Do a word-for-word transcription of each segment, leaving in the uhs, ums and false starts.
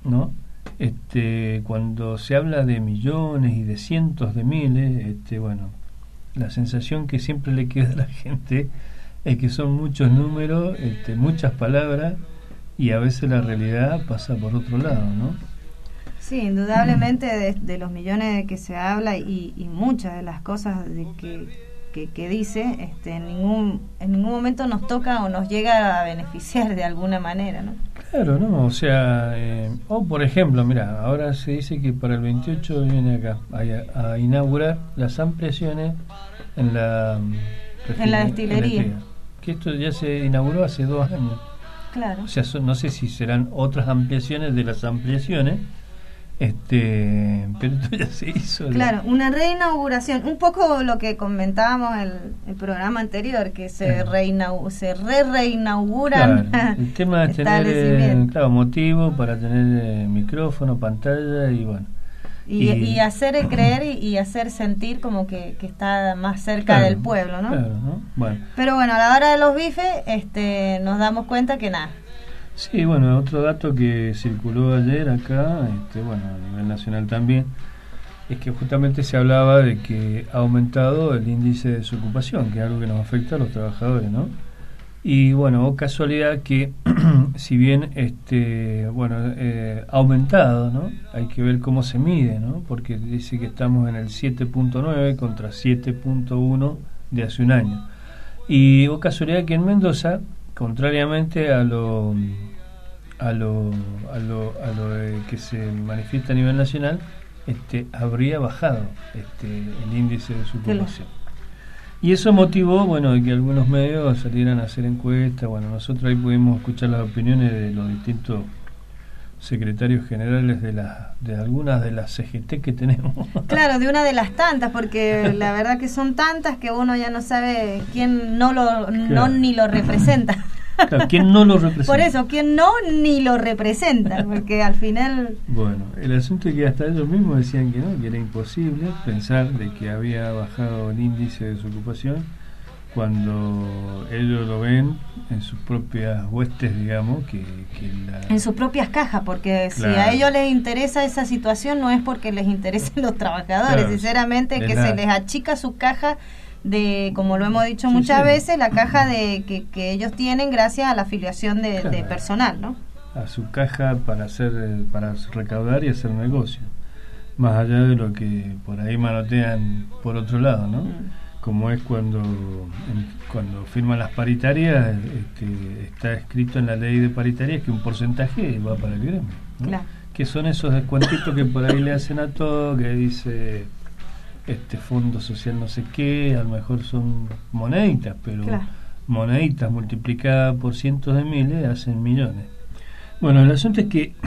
¿no? Este, cuando se habla de millones y de cientos de miles, este, bueno, la sensación que siempre le queda a la gente es que son muchos números, este, muchas palabras, y a veces la realidad pasa por otro lado, ¿no? Sí, indudablemente de, de los millones de que se habla y, y muchas de las cosas de que, que, que dice, este, en ningún en ningún momento nos toca o nos llega a beneficiar de alguna manera, ¿no? Claro, ¿no? O sea, eh, o por ejemplo, mira, ahora se dice que para el veintiocho viene acá a, a inaugurar las ampliaciones en la, en la destilería. En la, que esto ya se inauguró hace dos años. Claro. O sea, son, no sé si serán otras ampliaciones de las ampliaciones, este, pero esto ya se hizo. Claro, la... una reinauguración, un poco lo que comentábamos el, el programa anterior, que se reinau se re reinauguran. Claro, el tema es tener eh, claro, motivo para tener eh, micrófono, pantalla y bueno. Y, y, y hacer creer y, y hacer sentir como que, que está más cerca claro, del pueblo, ¿no? Claro, ¿no? Bueno. Pero bueno, a la hora de los bifes este, nos damos cuenta que nada. Sí, bueno, otro dato que circuló ayer acá, este, bueno, a nivel nacional también, es que justamente se hablaba de que ha aumentado el índice de desocupación, que es algo que nos afecta a los trabajadores, ¿no? Y bueno, oh, casualidad que si bien este bueno eh, ha aumentado, ¿no? Hay que ver cómo se mide, ¿no? Porque dice que estamos en el siete punto nueve contra siete punto uno de hace un año. Y oh, casualidad que en Mendoza, contrariamente a lo a lo a lo, a lo eh, que se manifiesta a nivel nacional, este habría bajado este el índice de desocupación. Y eso motivó, bueno, de que algunos medios salieran a hacer encuestas. Bueno, nosotros ahí pudimos escuchar las opiniones de los distintos secretarios generales de la, de algunas de las C G T que tenemos. Claro, de una de las tantas, porque la verdad que son tantas que uno ya no sabe quién no lo claro. no ni lo representa. Claro, ¿quién no lo representa? Por eso, ¿quién no ni lo representa? Porque al final... Bueno, el asunto es que hasta ellos mismos decían que no, que era imposible pensar de que había bajado el índice de desocupación cuando ellos lo ven en sus propias huestes, digamos, que, que la... en sus propias cajas, porque claro. Si a ellos les interesa esa situación no es porque les interesen los trabajadores, claro, sinceramente que la... se les achica su caja de, como lo hemos dicho sí, muchas sí. veces, la caja de que, que ellos tienen gracias a la afiliación de, claro. de personal, ¿no? A su caja para hacer, para recaudar y hacer negocio, más allá de lo que por ahí manotean por otro lado, ¿no? Mm. Como es cuando en, cuando firman las paritarias, este, está escrito en la ley de paritarias que un porcentaje va para el gremio, ¿no? Claro. Que son esos descuentitos que por ahí le hacen a todo, que dice este fondo social no sé qué, a lo mejor son moneditas, pero claro. moneditas multiplicadas por cientos de miles hacen millones. Bueno, el asunto es que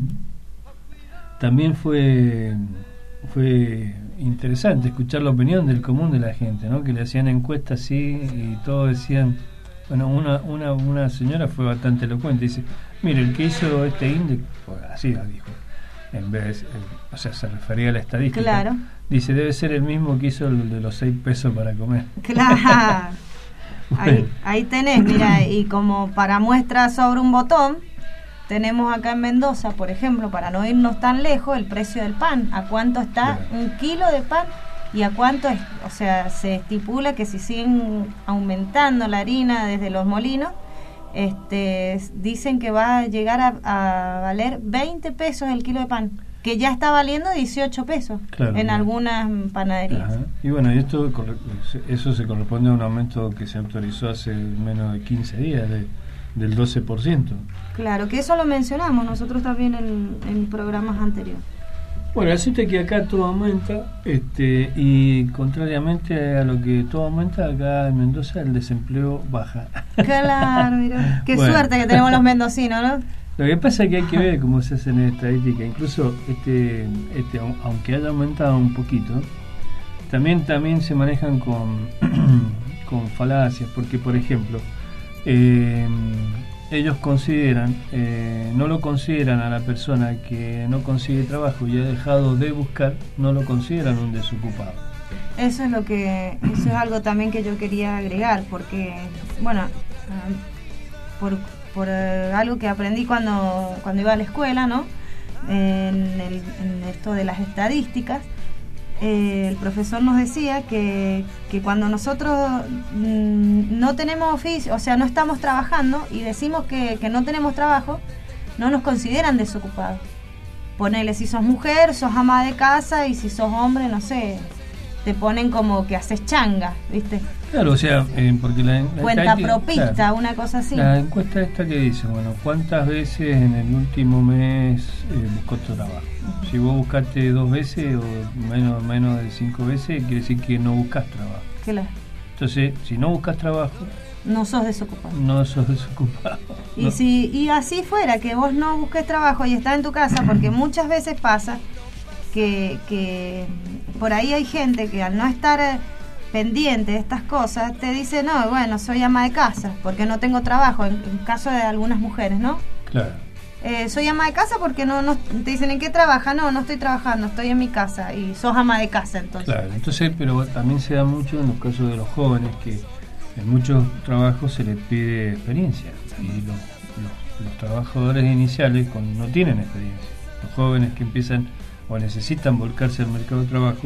también fue fue interesante escuchar la opinión del común de la gente, ¿no? Que le hacían encuestas así y todos decían, bueno, una una una señora fue bastante elocuente, dice, mire, el que hizo este índice, pues así dijo, en vez, eh, o sea, se refería a la estadística. Claro. Dice, debe ser el mismo que hizo el de los seis pesos para comer. Claro. Ahí, ahí tenés, mira, y como para muestra sobre un botón, tenemos acá en Mendoza, por ejemplo, para no irnos tan lejos, el precio del pan. ¿A cuánto está claro. un kilo de pan? ¿Y a cuánto es? O sea, se estipula que si siguen aumentando la harina desde los molinos, este, dicen que va a llegar a, a valer veinte pesos el kilo de pan, que ya está valiendo dieciocho pesos claro, en claro. algunas panaderías. Ajá. Y bueno, y esto eso se corresponde a un aumento que se autorizó hace menos de quince días, de, del doce por ciento. Claro, que eso lo mencionamos nosotros también en, en programas anteriores. Bueno, el asunto es que acá todo aumenta, este, y contrariamente a lo que todo aumenta, acá en Mendoza el desempleo baja. Claro, mira, qué bueno. Suerte que tenemos los mendocinos, ¿no? Lo que pasa es que hay que ver cómo se hace en estadística, incluso este, este, aunque haya aumentado un poquito, también también se manejan con, con falacias, porque por ejemplo, eh, ellos consideran, eh, no lo consideran a la persona que no consigue trabajo y ha dejado de buscar, no lo consideran un desocupado. Eso es lo que, eso es algo también que yo quería agregar, porque, bueno, por, por uh, algo que aprendí cuando, cuando iba a la escuela, ¿no? en, el, en esto de las estadísticas, eh, el profesor nos decía que, que cuando nosotros mmm, no tenemos oficio, o sea, no estamos trabajando y decimos que, que no tenemos trabajo, no nos consideran desocupados. Ponele, si sos mujer, sos ama de casa, y si sos hombre, no sé, te ponen como que haces changa, ¿viste? Claro, o sea, eh, porque la, la cuenta propista, claro, una cosa así. La encuesta esta que dice, bueno, ¿cuántas veces en el último mes eh, buscó tu trabajo? Uh-huh. Si vos buscaste dos veces o menos menos de cinco veces, quiere decir que no buscas trabajo. Claro. Entonces, si no buscas trabajo, no sos desocupado. No sos desocupado. Y no. si y así fuera, que vos no busques trabajo y estás en tu casa, porque muchas veces pasa que, que por ahí hay gente que al no estar eh, pendiente de estas cosas, te dice, no, bueno, soy ama de casa, porque no tengo trabajo, en, en caso de algunas mujeres, ¿no? Claro. Eh, soy ama de casa porque no, no te dicen, ¿en qué trabaja? No, no estoy trabajando, estoy en mi casa, y sos ama de casa, entonces. Claro, entonces, pero también se da mucho en los casos de los jóvenes, que en muchos trabajos se les pide experiencia, y los, los, los trabajadores iniciales con, no tienen experiencia. Los jóvenes que empiezan o necesitan volcarse al mercado de trabajo,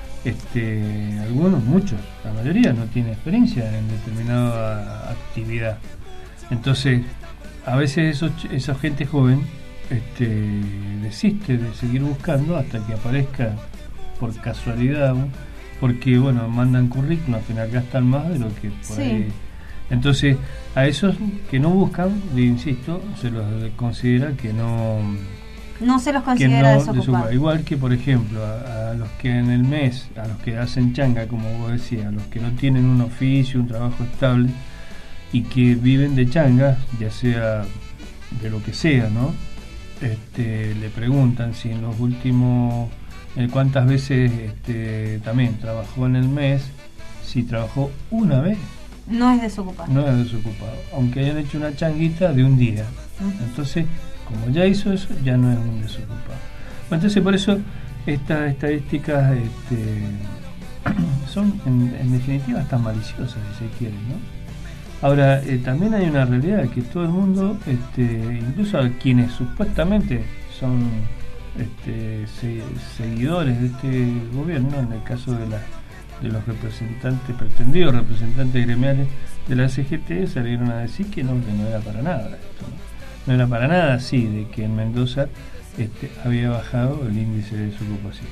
este, algunos, muchos, la mayoría no tiene experiencia en determinada actividad. Entonces, a veces esos, esa gente joven este, desiste de seguir buscando hasta que aparezca por casualidad, porque bueno, mandan currículum, al final gastan más de lo que por sí. ahí. Entonces, a esos que no buscan, insisto, se los considera que no no se los considera no desocupados. Igual que, por ejemplo, a, a los que en el mes, a los que hacen changa, como vos decías, a los que no tienen un oficio, un trabajo estable y que viven de changa, ya sea de lo que sea, ¿no? Este, le preguntan si en los últimos eh, cuántas veces este, también trabajó en el mes, si trabajó una vez. No es desocupado. No es desocupado, aunque hayan hecho una changuita de un día. Uh-huh. Entonces, como ya hizo eso, ya no es un desocupado. Bueno, entonces, por eso estas estadísticas este, son, en, en definitiva, hasta maliciosas, si se quiere, ¿no? Ahora, eh, también hay una realidad que todo el mundo, este, incluso a quienes supuestamente son este, se, seguidores de este gobierno, en el caso de la de los representantes, pretendidos representantes gremiales de la C G T, salieron a decir que no, que no era para nada esto, ¿no? No era para nada así, de que en Mendoza este, había bajado el índice de desocupación.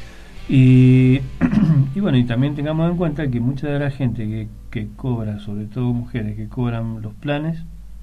Y, y bueno, y también tengamos en cuenta que mucha de la gente que, que cobra, sobre todo mujeres que cobran los planes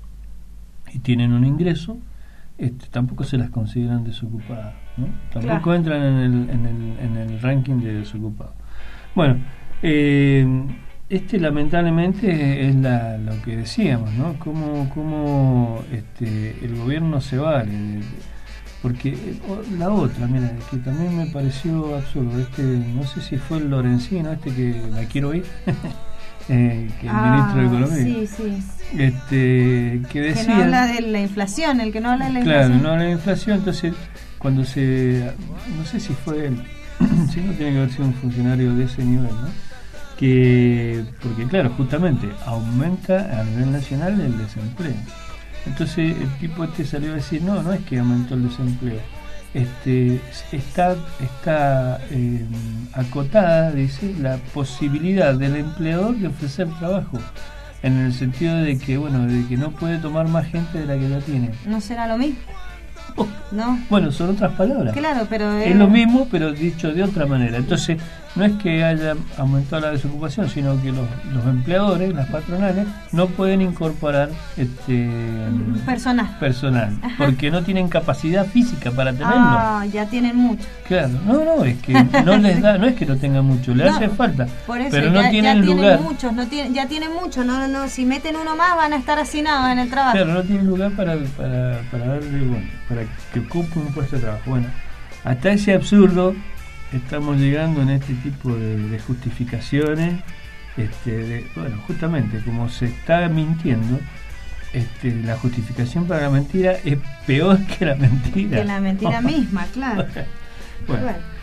y tienen un ingreso, este, tampoco se las consideran desocupadas, ¿no? Tampoco claro. entran en el, en, el, en el ranking de desocupados. Bueno, eh, este lamentablemente es la, lo que decíamos, ¿no? Cómo, cómo este, el gobierno se vale. De, porque la otra, mira, que también me pareció absurdo, este, no sé si fue el Lorenzino, este que la quiero oír, eh, que el ah, ministro de Economía. Sí, sí. Este, que decía. Que no habla de la inflación, el que no habla de la claro, inflación. Claro, no habla de la inflación, entonces, cuando se. No sé si fue él. Sí, no tiene que haber sido un funcionario de ese nivel, ¿no? Que, porque claro, justamente aumenta a nivel nacional el desempleo. Entonces el tipo este salió a decir, no, no es que aumentó el desempleo, este está está eh, acotada, dice, la posibilidad del empleador de ofrecer trabajo, en el sentido de que, bueno, de que no puede tomar más gente de la que ya tiene. ¿No será lo mismo? ¿No? Bueno, son otras palabras. Claro, pero es, es lo mismo, pero dicho de otra manera. Entonces, no es que haya aumentado la desocupación, sino que los, los empleadores, las patronales, no pueden incorporar este personal, personal porque no tienen capacidad física para tenerlo. Ah, ya tienen mucho. Claro, no, no, es que no les da, no es que no tengan mucho, le no, hace falta, por eso, pero no ya, tienen ya lugar. Tienen muchos, no tienen, ya tienen muchos, no, no, si meten uno más van a estar hacinados en el trabajo. Claro, no tienen lugar para para para darle, bueno, para que ocupe un puesto de trabajo. Bueno, hasta ese absurdo estamos llegando en este tipo de, de justificaciones, este, de, bueno, justamente como se está mintiendo, este, la justificación para la mentira es peor que la mentira. Que la mentira misma, claro. Bueno, bueno,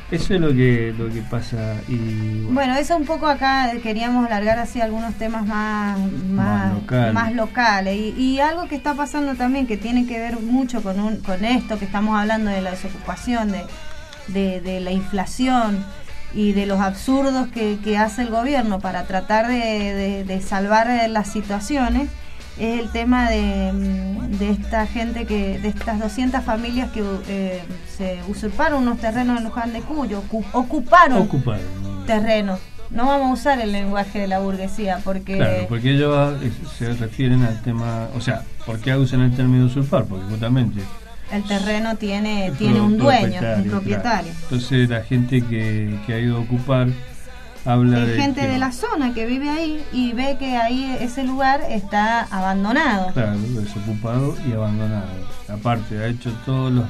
Eso es lo que lo que pasa. Y bueno, bueno eso un poco acá queríamos alargar así algunos temas más más, más, local. más locales y, y algo que está pasando también que tiene que ver mucho con un, con esto que estamos hablando de la desocupación, de, de, de la inflación y de los absurdos que, que hace el gobierno para tratar de, de, de salvar las situaciones. Es el tema de, de esta gente, que de estas doscientas familias que eh, se usurparon unos terrenos en Luján de Cuyo, ocuparon, ocuparon terrenos. No vamos a usar el lenguaje de la burguesía porque... Claro, porque ellos se refieren al tema, o sea, ¿por qué usan el término usurpar? Porque justamente... El terreno tiene, tiene un dueño, un propietario. Claro. Entonces la gente que, que ha ido a ocupar... Habla Hay de gente que, de la zona que vive ahí y ve que ahí ese lugar está abandonado. Claro, desocupado y abandonado. Aparte, ha hecho todos los,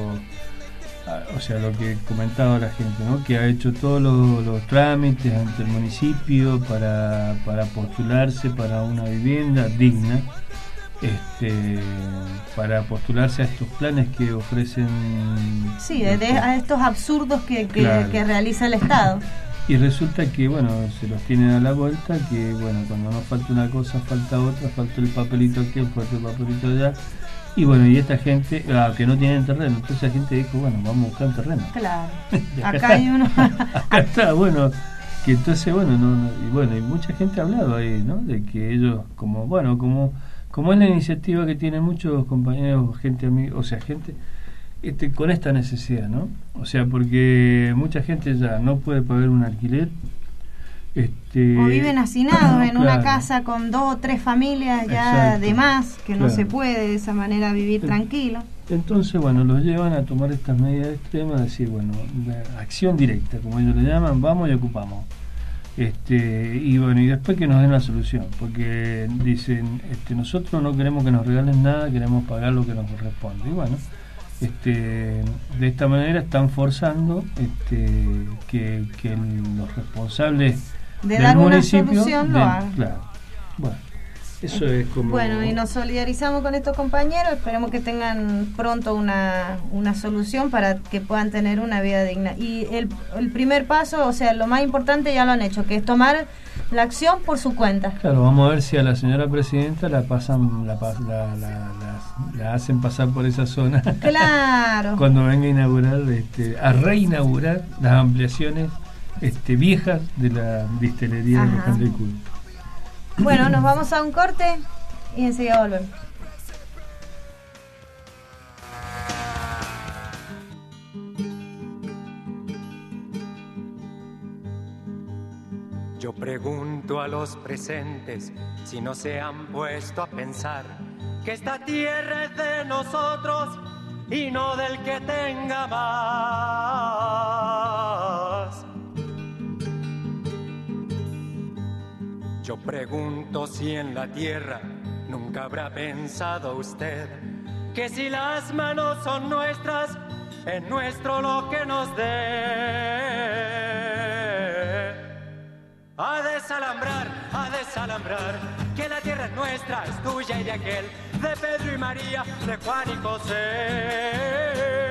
los... O sea, lo que comentaba la gente, ¿no? Que ha hecho todos los, los trámites ante el municipio para, para postularse para una vivienda digna. Este, para postularse a estos planes que ofrecen... Sí, de, de, a estos absurdos que, que, claro. que realiza el Estado. Y resulta que, bueno, se los tienen a la vuelta, que, bueno, cuando no falta una cosa, falta otra, falta el papelito aquí, falta el papelito allá. Y, bueno, y esta gente, ah, que no tienen terreno, entonces la gente dijo, bueno, vamos a buscar terreno. Claro, acá, acá hay uno. Acá está, bueno, que entonces, bueno, no, no, y bueno, y mucha gente ha hablado ahí, ¿no? De que ellos, como, bueno, como, como es la iniciativa que tienen muchos compañeros, gente, amigos, o sea, gente... Este, con esta necesidad, ¿no? O sea, porque mucha gente ya no puede pagar un alquiler. Este, o viven hacinados en claro. una casa con dos o tres familias ya Exacto. de más, que claro. no se puede de esa manera vivir tranquilo. Entonces, bueno, los llevan a tomar estas medidas extremas, decir, bueno, la acción directa, como ellos le llaman, vamos y ocupamos. Este, y bueno, y después que nos den la solución, porque dicen, este, nosotros no queremos que nos regalen nada, queremos pagar lo que nos corresponde. Y bueno, Este, de esta manera están forzando este, que, que los responsables de del dar municipio una solución den, lo hagan. Claro. Bueno, eso es como... Bueno, y nos solidarizamos con estos compañeros, esperemos que tengan pronto una, una solución para que puedan tener una vida digna. Y el, el primer paso, o sea, lo más importante ya lo han hecho, que es tomar la acción por su cuenta. Claro, vamos a ver si a la señora presidenta la pasan, la, la, la, la, la hacen pasar por esa zona. Claro. Cuando venga a inaugurar, este, a reinaugurar las ampliaciones este, viejas de la distelería de Luján de Cuyo. Bueno, nos vamos a un corte y enseguida volvemos. Yo pregunto a los presentes si no se han puesto a pensar que esta tierra es de nosotros y no del que tenga más. Yo pregunto si en la tierra nunca habrá pensado usted que si las manos son nuestras, es nuestro lo que nos dé. A desalambrar, a desalambrar, que la tierra es nuestra, es tuya y de aquel, de Pedro y María, de Juan y José.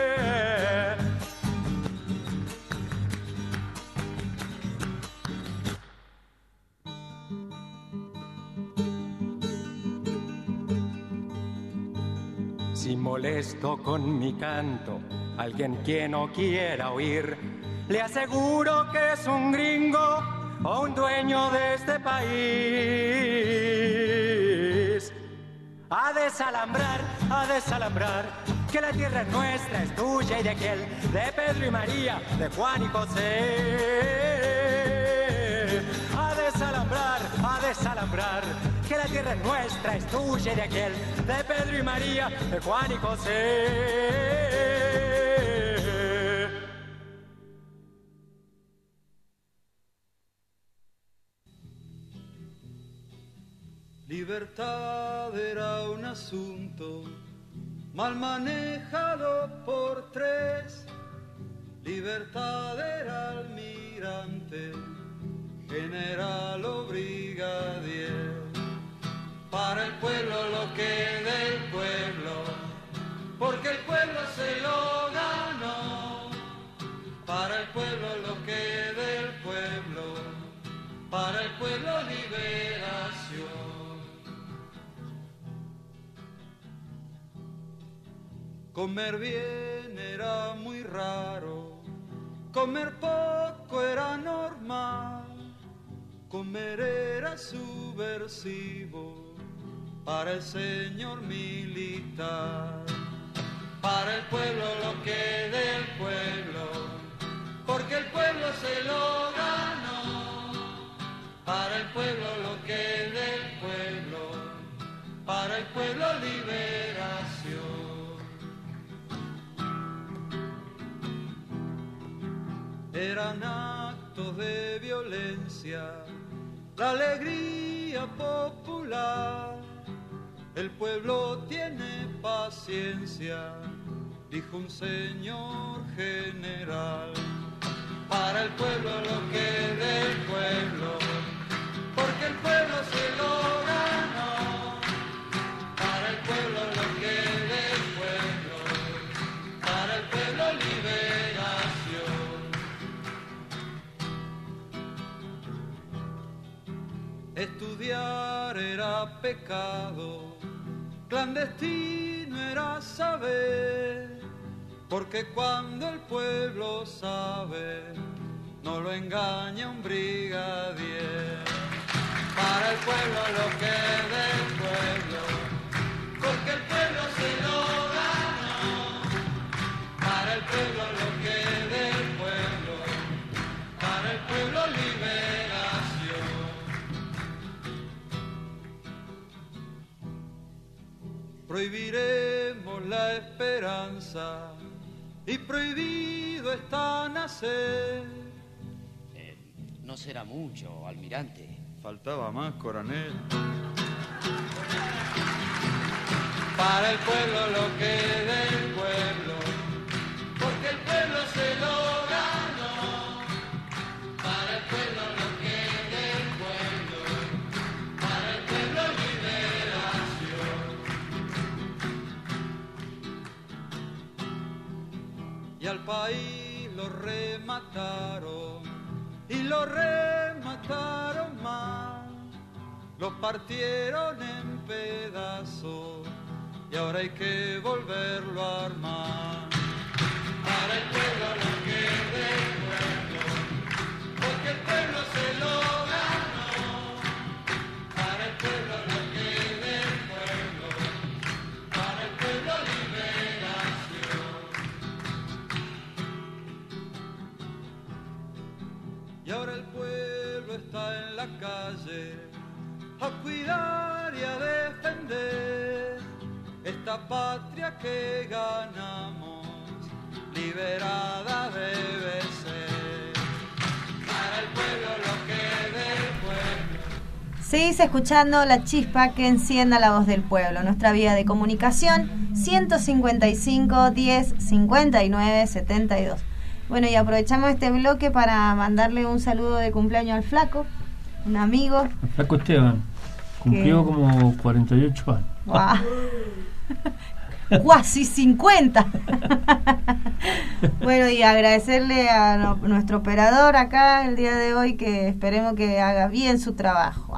Si molesto con mi canto a alguien que no quiera oír, le aseguro que es un gringo o un dueño de este país. A desalambrar, a desalambrar, que la tierra es nuestra, es tuya y de aquel, de Pedro y María, de Juan y José. A desalambrar, a desalambrar, que la tierra es nuestra, es tuya y de aquel, de Pedro y María, de Juan y José. Libertad era un asunto mal manejado por tres. Libertad era almirante, general o brigadier. Para el pueblo lo que del pueblo, porque el pueblo se lo ganó. Para Comer bien era muy raro, comer poco era normal, comer era subversivo para el señor militar. Para el pueblo lo que del pueblo, porque el pueblo se lo ganó. Para el pueblo lo que del pueblo, para el pueblo liberación. Eran actos de violencia, la alegría popular. El pueblo tiene paciencia, dijo un señor general. Para el pueblo lo que del pueblo, porque el pueblo se lo ganó. Para el pueblo lo que del pueblo, para el pueblo liberación. Estudiar era pecado, clandestino era saber, porque cuando el pueblo sabe, no lo engaña un brigadier. Para el pueblo lo que del pueblo, porque el pueblo se lo ganó. Para el pueblo lo que del pueblo, para el pueblo liberación. Prohibiremos la esperanza y prohibido está nacer. Eh, no será mucho, almirante. Faltaba más, coronel. Para el pueblo lo que del pueblo, porque el pueblo se lo ganó. Para el pueblo lo que del pueblo, para el pueblo liberación. Y al país lo remataron, y lo remataron más, lo partieron en pedazos, y ahora hay que volverlo a armar. Para el pueblo lo que del pueblo, porque el pueblo se lo ganó. Para el pueblo lo que del pueblo, para el pueblo liberación. Y ahora el pueblo está en la calle a cuidar y a defender esta patria que ganamos, liberada debe ser. Para el pueblo lo que del pueblo. Seguís escuchando La Chispa que encienda la voz del pueblo. Nuestra vía de comunicación ciento cincuenta y cinco, diez, cincuenta y nueve, setenta y dos. Bueno, y aprovechamos este bloque para mandarle un saludo de cumpleaños al Flaco, un amigo. El Flaco Esteban cumplió que... como cuarenta y ocho años. ¡Guau! ¡Cuasi cincuenta! Bueno, y agradecerle a no, nuestro operador acá el día de hoy, que esperemos que haga bien su trabajo.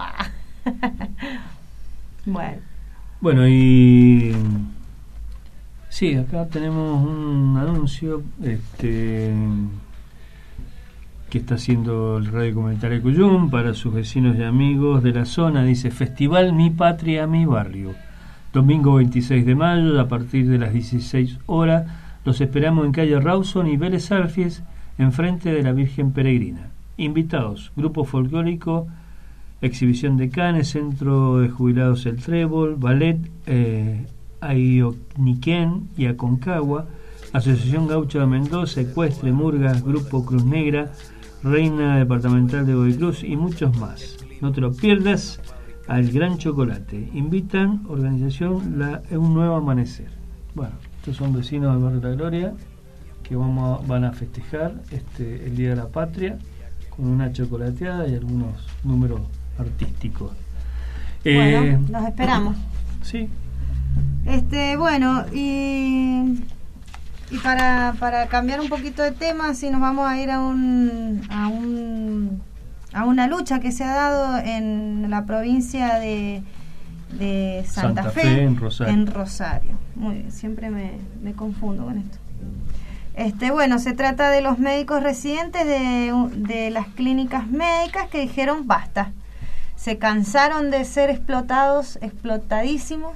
Bueno. Bueno, y sí, acá tenemos un anuncio este que está haciendo el Radio Comunitario Cuyum para sus vecinos y amigos de la zona. Dice: Festival Mi Patria, Mi Barrio. Domingo veintiséis de mayo, a partir de las dieciséis horas, los esperamos en calle Rawson y Vélez Arfies, enfrente de la Virgen Peregrina. Invitados: grupo folclórico, exhibición de canes, centro de jubilados El Trébol, ballet eh, Ayoquén y Aconcagua, Asociación Gaucha de Mendoza, Ecuestre, Murgas, Grupo Cruz Negra, Reina Departamental de Godoy Cruz y muchos más. No te lo pierdas. Al Gran Chocolate. Invitan organización la, Un Nuevo Amanecer. Bueno, estos son vecinos del barrio La Gloria que vamos a, van a festejar este el Día de la Patria con una chocolateada y algunos números artísticos. Bueno, eh, los esperamos. Sí. Este, bueno, y y para para cambiar un poquito de tema, si nos vamos a ir a un a un a una lucha que se ha dado en la provincia de de Santa, Santa Fe, Fe en Rosario. en Rosario. Muy bien, siempre me, me confundo con esto. Este, bueno, se trata de los médicos residentes de, de las clínicas médicas que dijeron basta. Se cansaron de ser explotados, explotadísimos,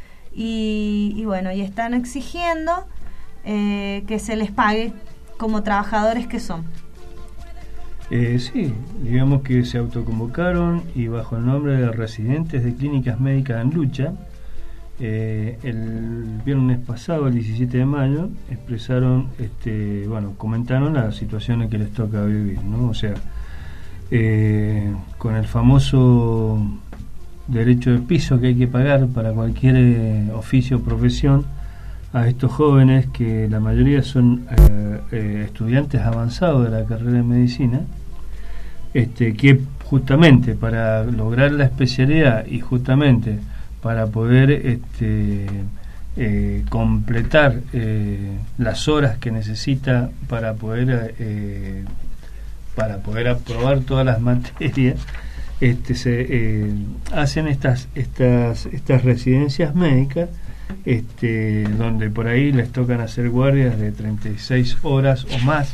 y, y bueno, y están exigiendo eh, que se les pague como trabajadores que son. Eh, sí, digamos que se autoconvocaron y bajo el nombre de residentes de clínicas médicas en lucha, eh, el viernes pasado, el diecisiete de mayo, expresaron, este, bueno, comentaron las situaciones que les toca vivir, ¿no? O sea, eh, con el famoso derecho de piso que hay que pagar para cualquier eh, oficio o profesión, a estos jóvenes que la mayoría son eh, eh, estudiantes avanzados de la carrera de medicina, este, que justamente para lograr la especialidad y justamente para poder este, eh, completar eh, las horas que necesita para poder eh, para poder aprobar todas las materias, este, se eh, hacen estas estas estas residencias médicas, este, donde por ahí les tocan hacer guardias de treinta y seis horas o más,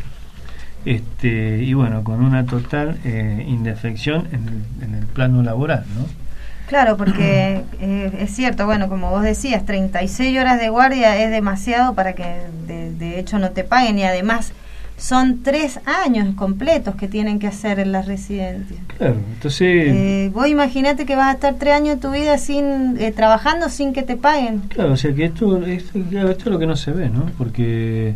este, y bueno, con una total eh, indefección en el, en el plano laboral, ¿no? Claro, porque eh, es cierto, bueno, como vos decías, treinta y seis horas de guardia es demasiado para que de, de hecho no te paguen, y además son tres años completos que tienen que hacer en las residencias. Claro, entonces... Eh, vos imaginate que vas a estar tres años de tu vida sin eh, trabajando sin que te paguen. Claro, o sea que esto, esto, claro, esto es lo que no se ve, ¿no? Porque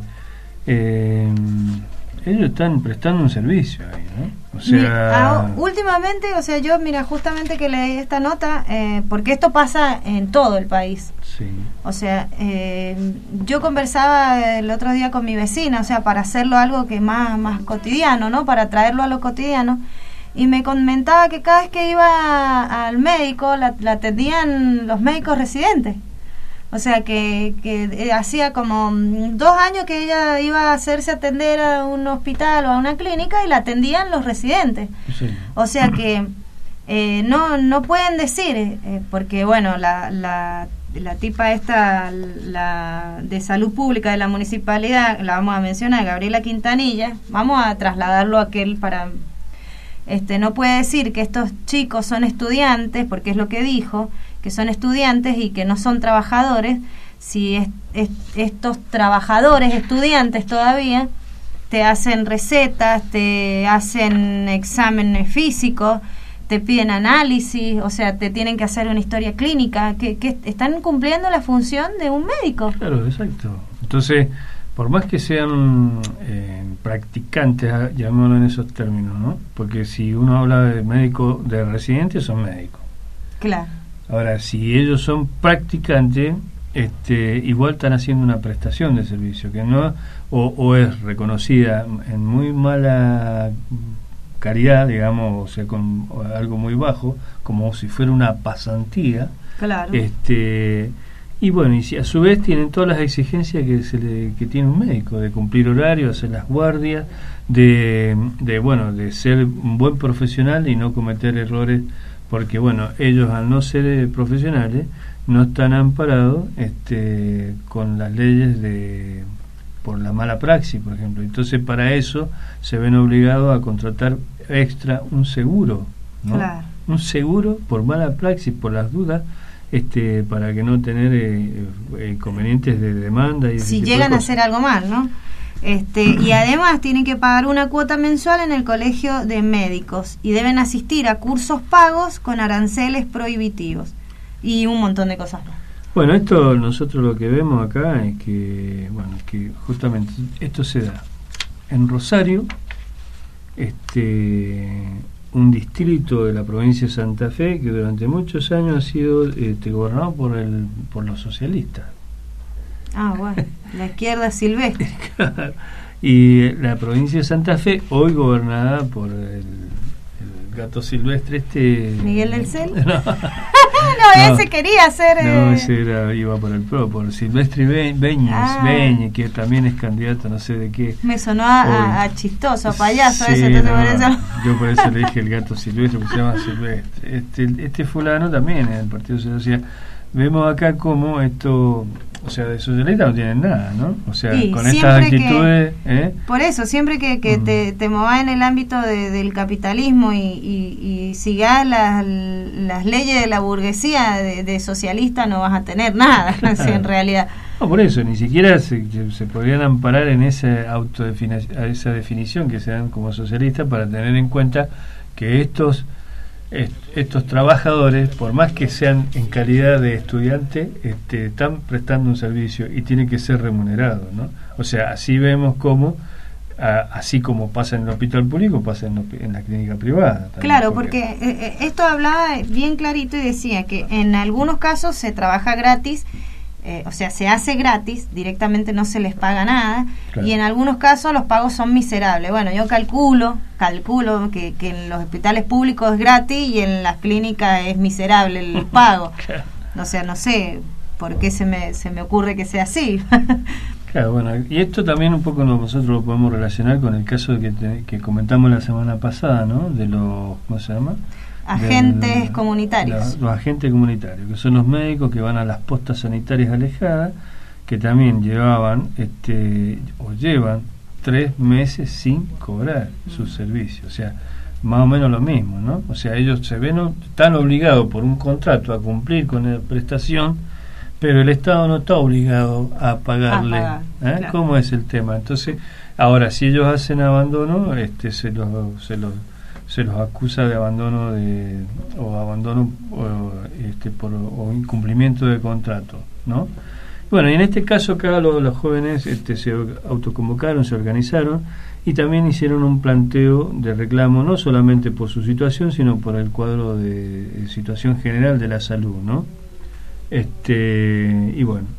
eh, ellos están prestando un servicio ahí, ¿no? O sea... Mira, últimamente, o sea, yo, mira, justamente que leí esta nota, eh, porque esto pasa en todo el país. Sí. O sea, eh, yo conversaba el otro día con mi vecina, o sea, para hacerlo algo que más, más cotidiano, ¿no? Para traerlo a lo cotidiano. Y me comentaba que cada vez que iba al médico, la, la atendían los médicos residentes. O sea, que, que eh, hacía como dos años que ella iba a hacerse atender a un hospital o a una clínica y la atendían los residentes. Sí. O sea que eh, no no pueden decir, eh, porque bueno, la, la, la tipa esta, la de salud pública de la municipalidad, la vamos a mencionar, Gabriela Quintanilla, vamos a trasladarlo a aquel para... Este, no puede decir que estos chicos son estudiantes, porque es lo que dijo, que son estudiantes y que no son trabajadores, si es, es, estos trabajadores, estudiantes todavía, te hacen recetas, te hacen exámenes físicos, te piden análisis, o sea, te tienen que hacer una historia clínica, que, que están cumpliendo la función de un médico. Claro, exacto. Entonces, por más que sean eh, practicantes, llamémoslo en esos términos, ¿no? Porque si uno habla de médico, de residentes, son médicos. Claro. Ahora, si ellos son practicantes, este, igual están haciendo una prestación de servicio, que no, o, o es reconocida en muy mala calidad, digamos, o sea, con algo muy bajo, como si fuera una pasantía. Claro. Este... Y bueno, y si a su vez tienen todas las exigencias que se le, que tiene un médico, de cumplir horarios, hacer las guardias, de, de bueno, de ser un buen profesional y no cometer errores, porque bueno, ellos al no ser eh, profesionales no están amparados este, con las leyes de por la mala praxis, por ejemplo. Entonces para eso se ven obligados a contratar extra un seguro, ¿no? Claro. Un seguro por mala praxis, por las dudas, este para que no tener eh, eh, inconvenientes de demanda y si llegan a hacer algo mal, ¿no? Este, y además tienen que pagar una cuota mensual en el colegio de médicos y deben asistir a cursos pagos con aranceles prohibitivos y un montón de cosas más. Bueno, esto nosotros lo que vemos acá es que, bueno, que justamente esto se da en Rosario, este un distrito de la provincia de Santa Fe que durante muchos años ha sido este, gobernado por el por los socialistas. Ah, bueno, la izquierda silvestre. Y la provincia de Santa Fe, hoy gobernada por el, el gato silvestre este... ¿Miguel del Cel? No, no, ese quería hacer... No, eh... ese era, iba por el pro, por Silvestre Be- Beñez, Ah. Beñez, que también es candidato, no sé de qué. Me sonó a, Hoy. a, a chistoso, a payaso Sí, ese, entonces no, por eso... yo por eso le dije el gato silvestre, porque se llama Silvestre. Este, este fulano también en el Partido Socialista. Vemos acá como esto, o sea, de socialista no tienen nada, ¿no? O sea, Sí, con estas siempre que- actitudes... ¿eh? Por eso, siempre que, que Mm. te, te movas en el ámbito de- del capitalismo y, y, y sigas las, las leyes de la burguesía de, de socialista, no vas a tener nada, así en realidad. No, por eso, ni siquiera se, se podrían amparar en esa autodefinición, esa definición que se dan como socialistas, para tener en cuenta que estos est- estos trabajadores, por más que sean en calidad de estudiante, este, están prestando un servicio y tienen que ser remunerados, ¿no? O sea, así vemos cómo, a- así como pasa en el hospital público, pasa en, lo- en la clínica privada. también, Claro, porque eh, eh, esto hablaba bien clarito y decía que en algunos casos se trabaja gratis, eh, o sea, se hace gratis, directamente no se les paga nada, Claro. y en algunos casos los pagos son miserables. Bueno, yo calculo, calculo que, que en los hospitales públicos es gratis y en las clínicas es miserable el pago. Claro. O sea, no sé por qué se me, se me ocurre que sea así. Claro, bueno, y esto también un poco nosotros lo podemos relacionar con el caso que, te- que comentamos la semana pasada, ¿no? De los, ¿cómo se llama? Agentes Del- comunitarios. la- los agentes comunitarios, que son los médicos que van a las postas sanitarias alejadas, que también llevaban, este, o llevan tres meses sin cobrar sus servicios, o sea, más o menos lo mismo, ¿no? O sea, ellos se ven, están obligados por un contrato a cumplir con la prestación, pero el Estado no está obligado a pagarle. A pagar, ¿eh? claro. ¿Cómo es el tema? Entonces, ahora, si ellos hacen abandono, este, se los, se los, se los acusa de abandono de, o abandono o, este, por, o incumplimiento de contrato, ¿no? Bueno, y en este caso acá los, los jóvenes este, se autoconvocaron, se organizaron y también hicieron un planteo de reclamo, no solamente por su situación, sino por el cuadro de, de situación general de la salud, ¿no? Este, y bueno,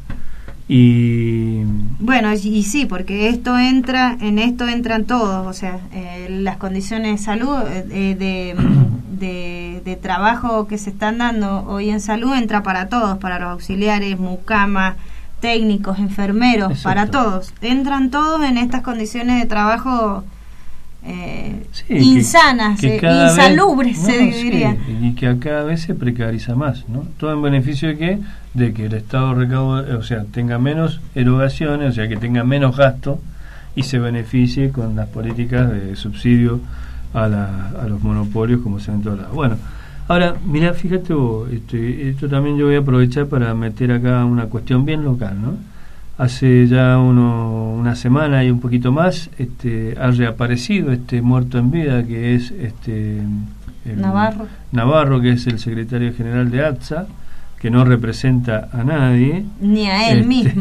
y Bueno, y, y sí, porque esto entra, en esto entran todos, o sea, eh, las condiciones de salud, eh, de, de, de trabajo que se están dando hoy en salud entra para todos, para los auxiliares, mucamas, técnicos, enfermeros, Exacto. para todos. Entran todos en estas condiciones de trabajo eh, Sí, que- insanas, que eh, cada vez- insalubres, no, se sí, diría. y que cada vez se precariza más, ¿no? Todo en beneficio de que de que el Estado recaude, o sea, tenga menos erogaciones, o sea, que tenga menos gasto y se beneficie con las políticas de subsidio a, la, a los monopolios como se ven en todos lados. Bueno, ahora, mira, fíjate vos, este, esto también yo voy a aprovechar para meter acá una cuestión bien local, ¿no? Hace ya uno, una semana y un poquito más, este, ha reaparecido este muerto en vida que es este el Navarro. Navarro, que es el secretario general de A T S A, que no representa a nadie. Ni a él Este, mismo.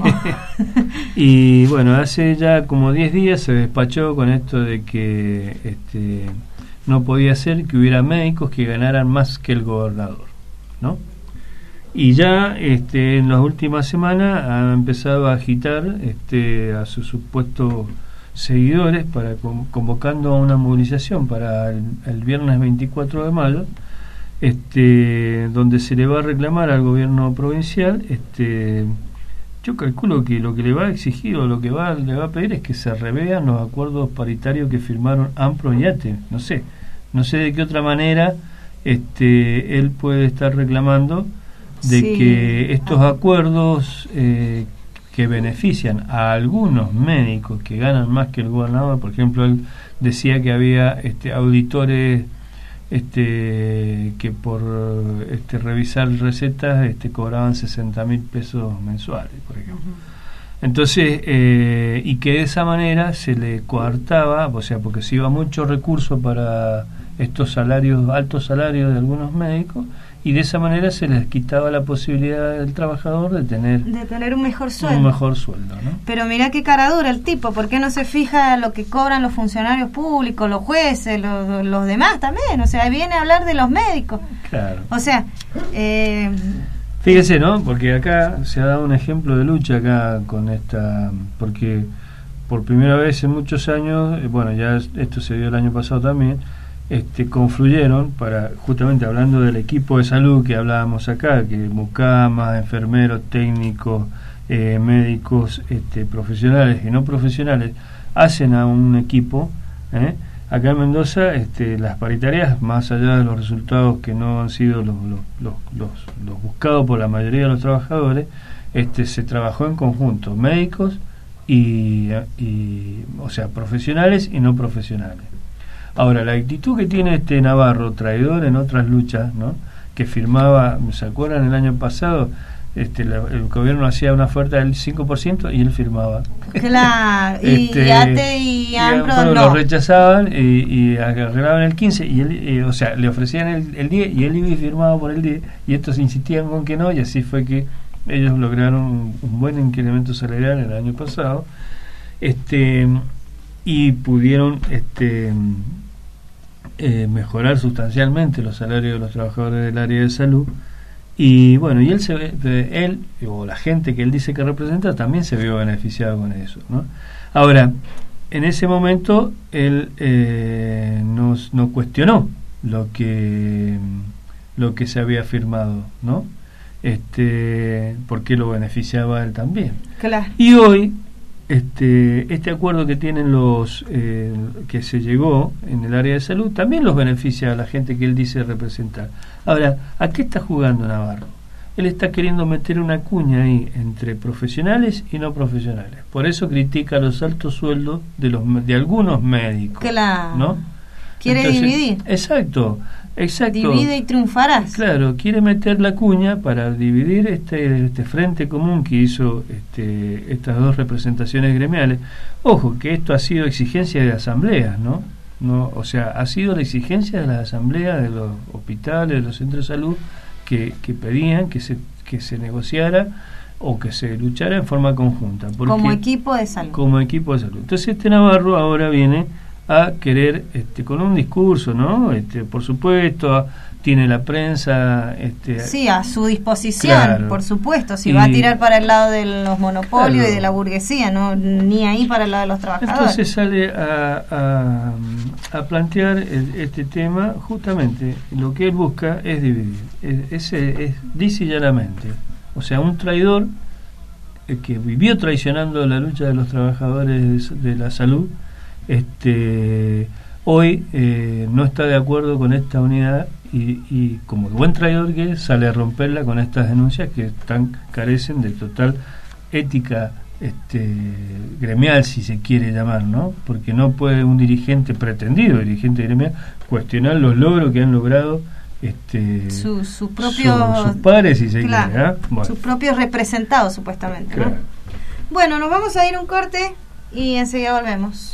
Y bueno, hace ya como diez días se despachó con esto de que este, no podía ser que hubiera médicos que ganaran más que el gobernador, ¿no? Y ya este, en las últimas semanas ha empezado a agitar este, a sus supuestos seguidores para con- convocando a una movilización para el, el viernes veinticuatro de mayo, este, donde se le va a reclamar al gobierno provincial, este, yo calculo que lo que le va a exigir o lo que va, le va a pedir es que se revean los acuerdos paritarios que firmaron AMPRO y ATE, no sé, no sé de qué otra manera este, él puede estar reclamando de Sí. que estos acuerdos eh, que benefician a algunos médicos que ganan más que el gobernador, por ejemplo, él decía que había este, auditores este, que por este, revisar recetas este, cobraban sesenta mil pesos mensuales, por ejemplo. Entonces, eh, y que de esa manera se le coartaba, o sea, porque se iba mucho recurso para estos salarios, altos salarios de algunos médicos, y de esa manera se les quitaba la posibilidad del trabajador de tener De tener un mejor sueldo. un mejor sueldo, ¿no? Pero mira qué cara dura el tipo, ¿por qué no se fija lo que cobran los funcionarios públicos, los jueces, los, los demás también? O sea, viene a hablar de los médicos. Claro. O sea, eh, Fíjese, ¿no? Porque acá se ha dado un ejemplo de lucha acá con esta, porque por primera vez en muchos años, eh, bueno, ya esto se dio el año pasado también, este, confluyeron para, justamente hablando del equipo de salud que hablábamos acá, que mucamas, enfermeros, técnicos, eh, médicos, este, profesionales y no profesionales, hacen a un equipo, ¿eh? Acá en Mendoza, este, las paritarias, más allá de los resultados que no han sido los, los, los, los, los buscados por la mayoría de los trabajadores, este, se trabajó en conjunto, médicos y, y, o sea, profesionales y no profesionales. Ahora, la actitud que tiene este Navarro, traidor en otras luchas, ¿no? Que firmaba, ¿se acuerdan el año pasado? Este, la, el gobierno hacía una oferta del cinco por ciento y él firmaba. Claro, y este, ATE y AMPRO no. no. Lo rechazaban y, y agarraban el quince, y él, eh, o sea, le ofrecían el, el diez y él iba y firmaba por el diez, y estos insistían con que no, y así fue que ellos lograron un, un buen incremento salarial el año pasado, este y pudieron este eh, mejorar sustancialmente los salarios de los trabajadores del área de salud. Y bueno, y él, se ve, él o la gente que él dice que representa también se vio beneficiado con eso, ¿no? Ahora, en ese momento él eh, nos, no cuestionó lo que lo que se había firmado, ¿no? Este, porque lo beneficiaba a él también. Claro. Y hoy este este acuerdo que tienen los eh, que se llegó en el área de salud también los beneficia a la gente que él dice representar. Ahora, ¿a qué está jugando Navarro? Él está queriendo meter una cuña ahí entre profesionales y no profesionales. Por eso critica los altos sueldos de los de algunos médicos. Claro. ¿No? Quiere Entonces, dividir. Exacto. Exacto. Divide y triunfarás. Claro, quiere meter la cuña para dividir este, este frente común que hizo este, estas dos representaciones gremiales. Ojo, que esto ha sido exigencia de asambleas, ¿no? No, o sea, ha sido la exigencia de las asambleas de los hospitales, de los centros de salud, que, que pedían que se, que se negociara o que se luchara en forma conjunta. Porque, como equipo de salud. Como equipo de salud. Entonces este Navarro ahora viene a querer, este, con un discurso, ¿no? Este, por supuesto, a, tiene la prensa... Este, sí, a su disposición, claro. Por supuesto, si y, va a tirar para el lado de los monopolios claro. y de la burguesía, no ni ahí para el lado de los trabajadores. Entonces sale a, a, a plantear el, este tema, justamente, lo que él busca es dividir, es, es, es lisa y llanamente, o sea, un traidor eh, que vivió traicionando la lucha de los trabajadores de, de la salud, este hoy eh, no está de acuerdo con esta unidad y, y como el buen traidor que es, sale a romperla con estas denuncias que tan carecen de total ética este gremial, si se quiere llamar, ¿no? Porque no puede un dirigente, pretendido dirigente gremial, cuestionar los logros que han logrado este su, su propio, su, sus pares, si se claro, quiere, ¿eh? Bueno. Sus propios representados, supuestamente, Claro. ¿no? Bueno, nos vamos a ir a un corte y enseguida volvemos.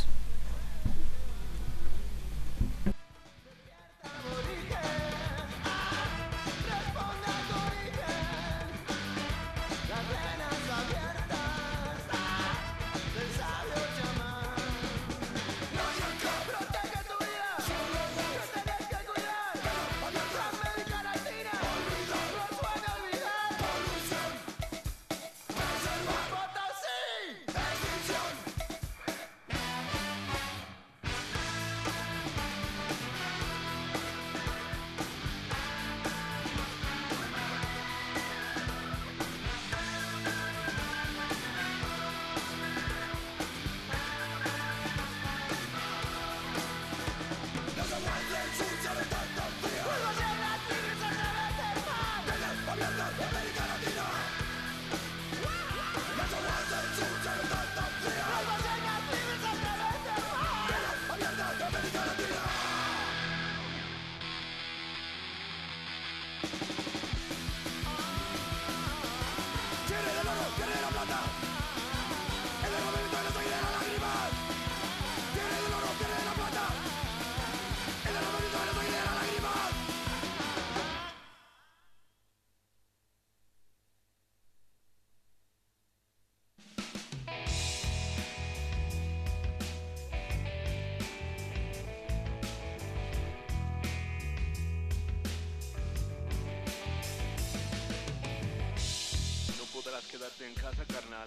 Quedarte en casa, carnal.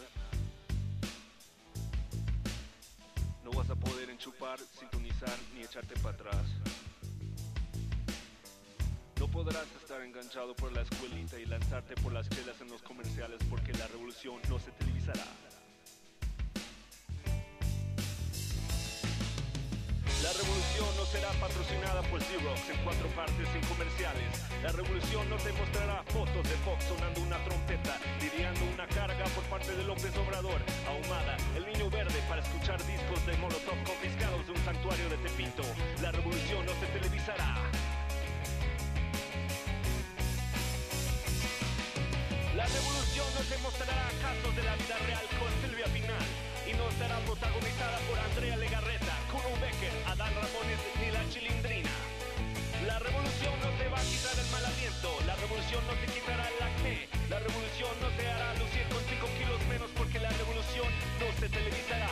No vas a poder enchufar, sintonizar ni echarte para atrás. podrás estar enganchado por la escuelita y lanzarte por las chelas en los comerciales, porque la revolución no se televisará. La revolución no será patrocinada por Xerox en cuatro partes sin comerciales. La revolución no te mostrará fotos de Fox sonando una trompeta, lidiando una carga por parte de López Obrador, Ahumada, el niño verde para escuchar discos de Molotov confiscados de un santuario de Tepito. La revolución no se televisará. La revolución no te mostrará casos de la vida real con Silvia Pinal y no estará protagonizada por Andrea Legarreta, Kuno Becker, Adán Ramones ni la Chilindrina. La revolución no te va a quitar el mal aliento, la revolución no te quitará el acné, la revolución no te hará lucir con cinco kilos menos, porque la revolución no se televisará.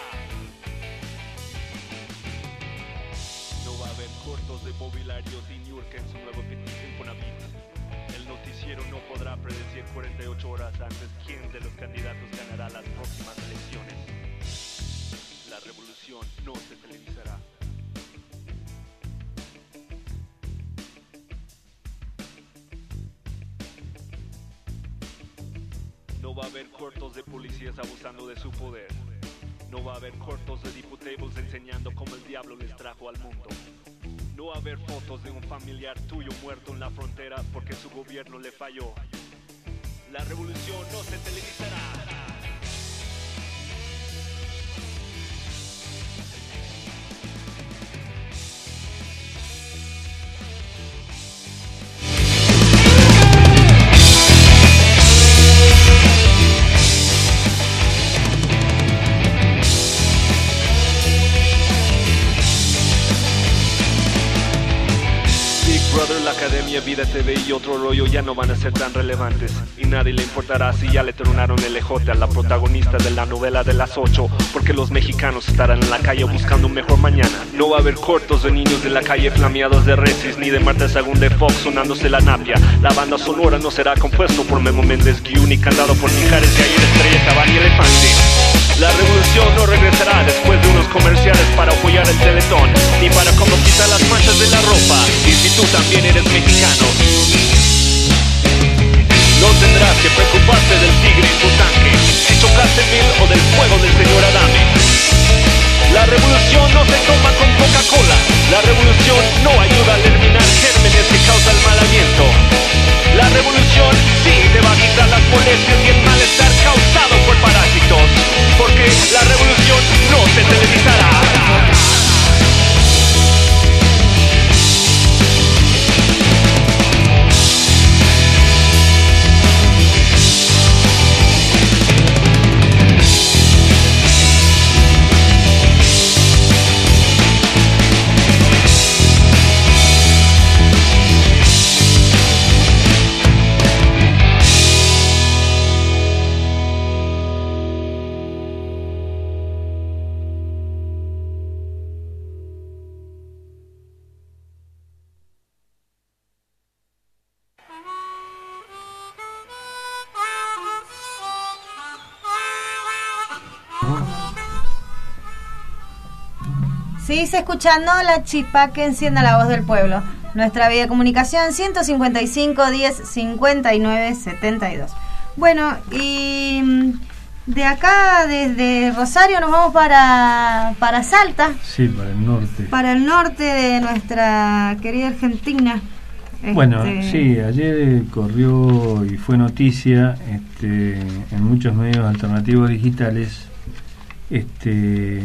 No va a haber cortos de Mobiliario de Niurka en su nuevo petit Infonavit. El noticiero no podrá predecir cuarenta y ocho horas antes quién de los candidatos ganará las próximas elecciones. La revolución no se televisará. No va a haber cortos de policías abusando de su poder. No va a haber cortos de diputables enseñando cómo el diablo les trajo al mundo. No va a haber fotos de un familiar tuyo muerto en la frontera porque su gobierno le falló. La revolución no se televisará. La Academia, Vida T V y otro rollo ya no van a ser tan relevantes, y nadie le importará si ya le tronaron el ejote a la protagonista de la novela de las ocho, porque los mexicanos estarán en la calle buscando un mejor mañana. No va a haber cortos de niños de la calle flameados de Resis, ni de Marta Sagún de Fox sonándose la napia. La banda sonora no será compuesto por Memo Méndez Guiú ni cantado por Mijares de Ayer, Estrella, Cabán y Elefante. La revolución no regresará después de unos comerciales para apoyar el Teletón, ni para cómo quitar las manchas de la ropa. Y si tú también eres mexicano, no tendrás que preocuparte del tigre en tu tanque, si chocaste mil o del fuego del señor Adame. La revolución no se toma con Coca-Cola. La revolución no ayuda a eliminar gérmenes que causan mal aliento. La revolución sí te va a quitar las molestias y el malestar causado por parásitos, porque la revolución no se televisará. Seguís escuchando La Chispa que encienda la voz del pueblo. Nuestra vía de comunicación ciento cincuenta y cinco, diez, cincuenta y nueve, setenta y dos. Bueno, y de acá, desde Rosario, nos vamos para, para Salta. Sí, para el norte. Para el norte de nuestra querida Argentina. Bueno, este... sí, ayer corrió y fue noticia este, en muchos medios alternativos digitales este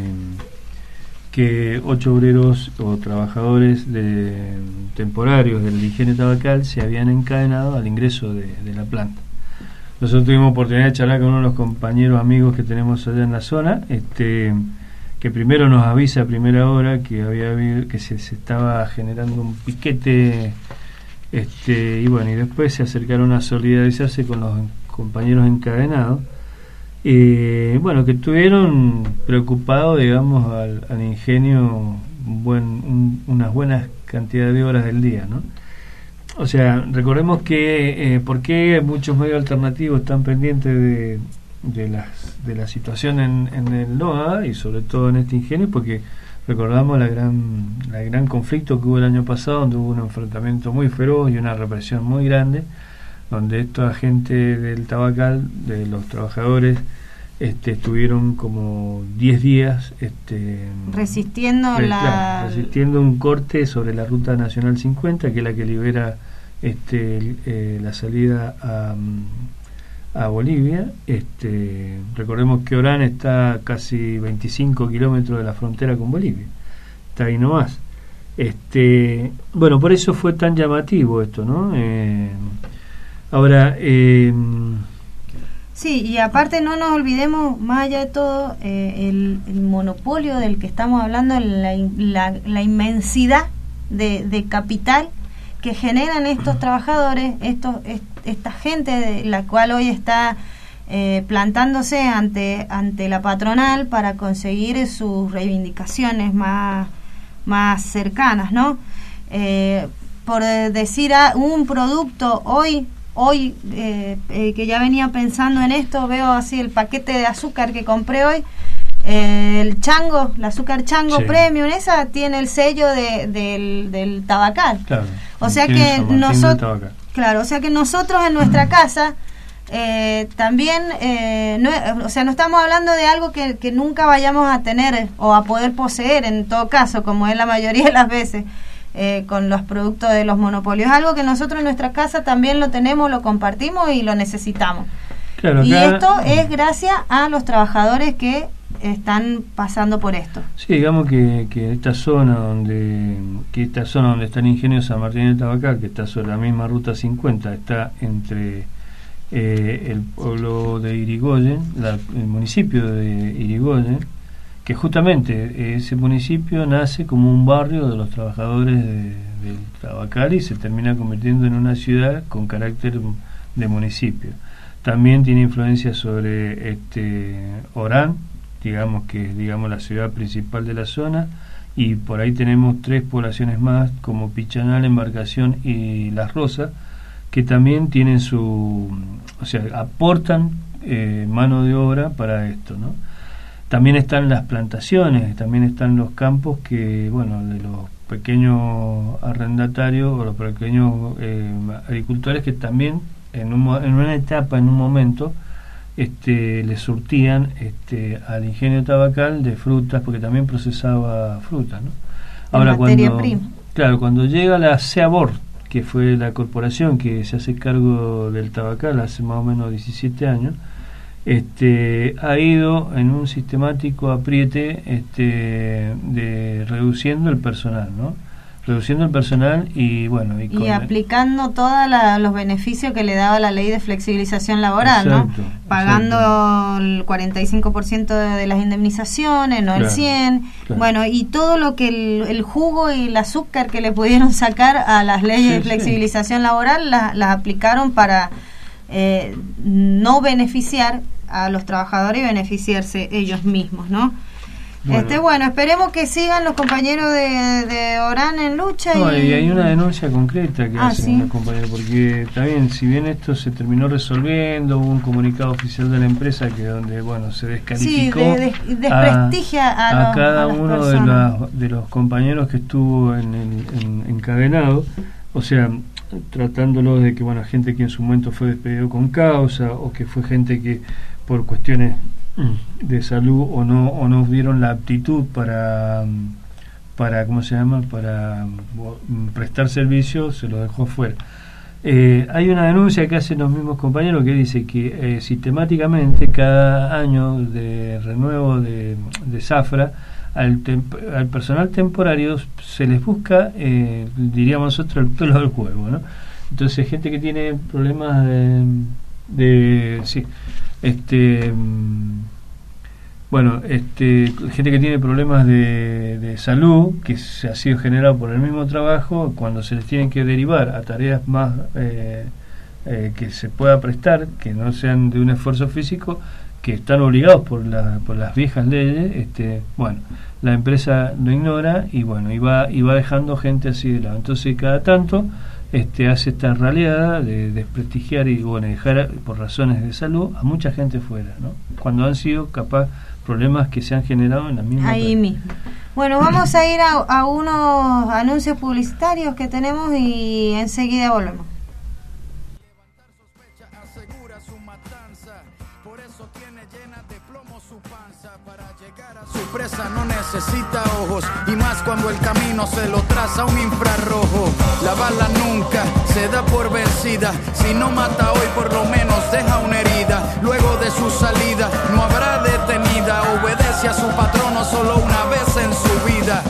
que ocho obreros o trabajadores de, temporarios del higiene tabacal se habían encadenado al ingreso de, de la planta. Nosotros tuvimos oportunidad de charlar con uno de los compañeros amigos que tenemos allá en la zona, este que primero nos avisa a primera hora que había habido, que se, se estaba generando un piquete, este y bueno, y después se acercaron a solidarizarse con los compañeros encadenados. Eh, bueno, que estuvieron preocupados, digamos, al, al ingenio un buen, un, unas buenas cantidades de horas del día, ¿no? O sea, recordemos que eh, por qué muchos medios alternativos están pendientes de, de, las, de la situación en, en el NOA y sobre todo en este ingenio, porque recordamos la gran, la gran conflicto que hubo el año pasado, donde hubo un enfrentamiento muy feroz y una represión muy grande, donde esta gente del tabacal, de los trabajadores, este, estuvieron como diez días este, resistiendo re, la... claro, resistiendo un corte sobre la Ruta Nacional cincuenta, que es la que libera este, eh, la salida a, a Bolivia. Este, recordemos que Orán está a casi veinticinco kilómetros de la frontera con Bolivia, está ahí nomás. Este, bueno, por eso fue tan llamativo esto, ¿no? Eh, ahora... Eh, Sí, y aparte no nos olvidemos, más allá de todo, eh, el, el monopolio del que estamos hablando, la, la, la inmensidad de, de capital que generan estos trabajadores, estos est, esta gente de la cual hoy está eh, plantándose ante ante la patronal para conseguir sus reivindicaciones más, más cercanas, ¿no? Eh, por decir a, un producto hoy... Hoy, eh, eh, que ya venía pensando en esto, veo así el paquete de azúcar que compré hoy, eh, el chango, el azúcar chango sí. Premium, esa tiene el sello de, del, del tabacal. Claro, o sea que nosotros, claro, o sea que nosotros en nuestra casa eh, también, eh, no, o sea, no estamos hablando de algo que, que nunca vayamos a tener o a poder poseer, en todo caso, como es la mayoría de las veces. Eh, con los productos de los monopolios, algo que nosotros en nuestra casa también lo tenemos, lo compartimos y lo necesitamos. Claro, y acá, esto es gracias a los trabajadores que están pasando por esto. Sí, digamos que, que esta zona donde que esta zona donde está el ingenio San Martín del Tabacal, que está sobre la misma ruta cincuenta, está entre eh, el pueblo de Irigoyen, la, el municipio de Irigoyen, que justamente ese municipio nace como un barrio de los trabajadores de, del tabacal y se termina convirtiendo en una ciudad con carácter de municipio. También tiene influencia sobre este Orán, digamos que es digamos la ciudad principal de la zona, y por ahí tenemos tres poblaciones más como Pichanal, Embarcación y Las Rosas, que también tienen su, o sea, aportan eh, mano de obra para esto, ¿no? También están las plantaciones, también están los campos que, bueno, de los pequeños arrendatarios o los pequeños eh, agricultores que también en, un, en una etapa, en un momento, este, le surtían este, al ingenio tabacal de frutas, porque también procesaba frutas, ¿no? Ahora, materia cuando, prima. Claro, cuando llega la SEABOR, que fue la corporación que se hace cargo del tabacal hace más o menos diecisiete años, Este, ha ido en un sistemático apriete este, de reduciendo el personal, ¿no? Reduciendo el personal y bueno y, y aplicando todos los beneficios que le daba la ley de flexibilización laboral, exacto, ¿no? Pagando exacto. el cuarenta y cinco por ciento de, de las indemnizaciones, no claro, el cien por ciento, claro. Bueno, y todo lo que el, el jugo y el azúcar que le pudieron sacar a las leyes sí, de flexibilización sí. laboral las, las aplicaron para Eh, no beneficiar a los trabajadores y beneficiarse ellos mismos, ¿no? Bueno, este, bueno esperemos que sigan los compañeros de, de Orán en lucha. No, y... y hay una denuncia concreta que ah, hacen ¿sí? los compañeros, porque también, si bien esto se terminó resolviendo, hubo un comunicado oficial de la empresa que donde, bueno, se descalificó sí, de, de, desprestigia a, a, a los, cada a uno de, la, de los compañeros que estuvo en el en, encadenado, o sea, tratándolo de que, bueno, gente que en su momento fue despedido con causa o que fue gente que por cuestiones de salud o no o no dieron la aptitud para para ¿cómo se llama? Para prestar servicio, se lo dejó fuera. Eh, hay una denuncia que hacen los mismos compañeros que dice que eh, sistemáticamente cada año de renuevo de, de Zafra al, temp- al personal temporario se les busca, eh, diríamos nosotros, el pelo del juego, ¿no? Entonces, gente que tiene problemas de, de sí, este, bueno, este, gente que tiene problemas de, de salud, que se ha sido generado por el mismo trabajo, cuando se les tienen que derivar a tareas más eh, eh, que se pueda prestar, que no sean de un esfuerzo físico, que están obligados por, la, por las viejas leyes, este, bueno, la empresa lo ignora y bueno, y va, y va dejando gente así de lado. Entonces, cada tanto este, hace esta raleada de desprestigiar y bueno, dejar por razones de salud a mucha gente fuera, ¿no? Cuando han sido capaz problemas que se han generado en la misma ahí mismo. Bueno, vamos a ir a, a unos anuncios publicitarios que tenemos y enseguida volvemos. Su presa no necesita ojos, y más cuando el camino se lo traza un infrarrojo. La bala nunca se da por vencida, si no mata hoy por lo menos deja una herida. Luego de su salida no habrá detenida, obedece a su patrono solo una vez en su vida.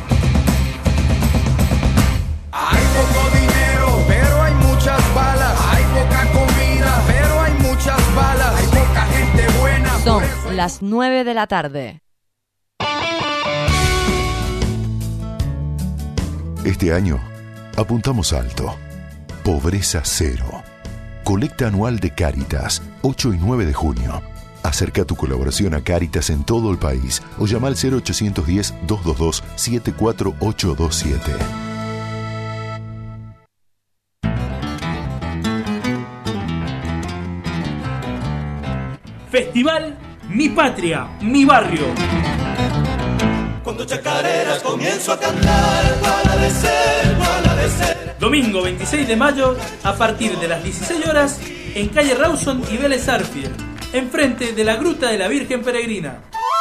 Hay poco dinero, pero hay muchas balas. Hay poca comida, pero hay muchas balas. Hay poca gente buena. Son las nueve de la tarde. Este año apuntamos alto. Pobreza cero. Colecta anual de Cáritas, ocho y nueve de junio. Acerca tu colaboración a Cáritas en todo el país o llama al cero ochocientos diez, doscientos veintidós, setenta y cuatro ochocientos veintisiete. Festival Mi Patria, Mi Barrio. Cuando chacareras comienzo a cantar, bala de ser, bala de ser. Domingo veintiséis de mayo, a partir de las dieciséis horas, en calle Rawson y Vélez Sarsfield, enfrente de la Gruta de la Virgen Peregrina.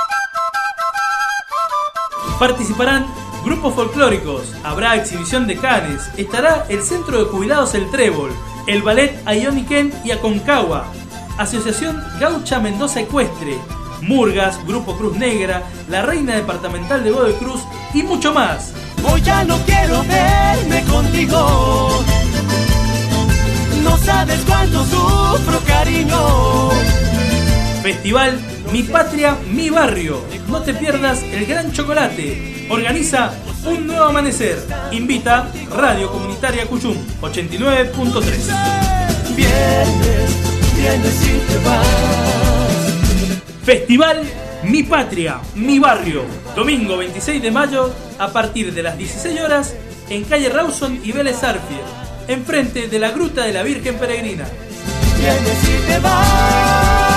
Participarán grupos folclóricos, habrá exhibición de canes, estará el Centro de Jubilados El Trébol, el Ballet Ayoniquén y Aconcagua, Asociación Gaucha Mendoza Ecuestre, Murgas, Grupo Cruz Negra, la Reina Departamental de Godoy Cruz y mucho más. Hoy ya no quiero verme contigo, no sabes cuánto sufro, cariño. Festival Mi Patria, Mi Barrio. No te pierdas el gran chocolate. Organiza Un Nuevo Amanecer. Invita Radio Comunitaria Cuyum ochenta y nueve punto tres. Vienes, vienes y te vas. Festival Mi Patria, Mi Barrio, domingo veintiséis de mayo, a partir de las dieciséis horas, en calle Rawson y Vélez Sarsfield, enfrente de la Gruta de la Virgen Peregrina. Vienes y te vas.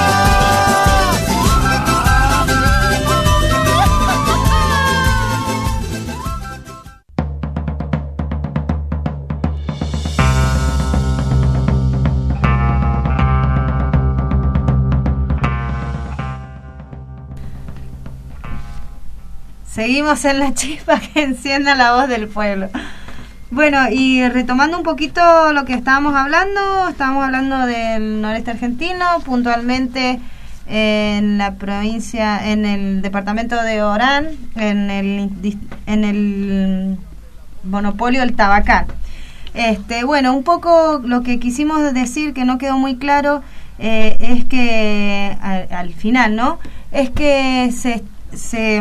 Seguimos en la chispa que encienda la voz del pueblo. Bueno, y retomando un poquito lo que estábamos hablando, estábamos hablando del noreste argentino, puntualmente en la provincia, en el departamento de Orán, en el en el monopolio del Tabacal. Este, bueno, un poco lo que quisimos decir que no quedó muy claro eh, es que al, al final, ¿no? Es que se se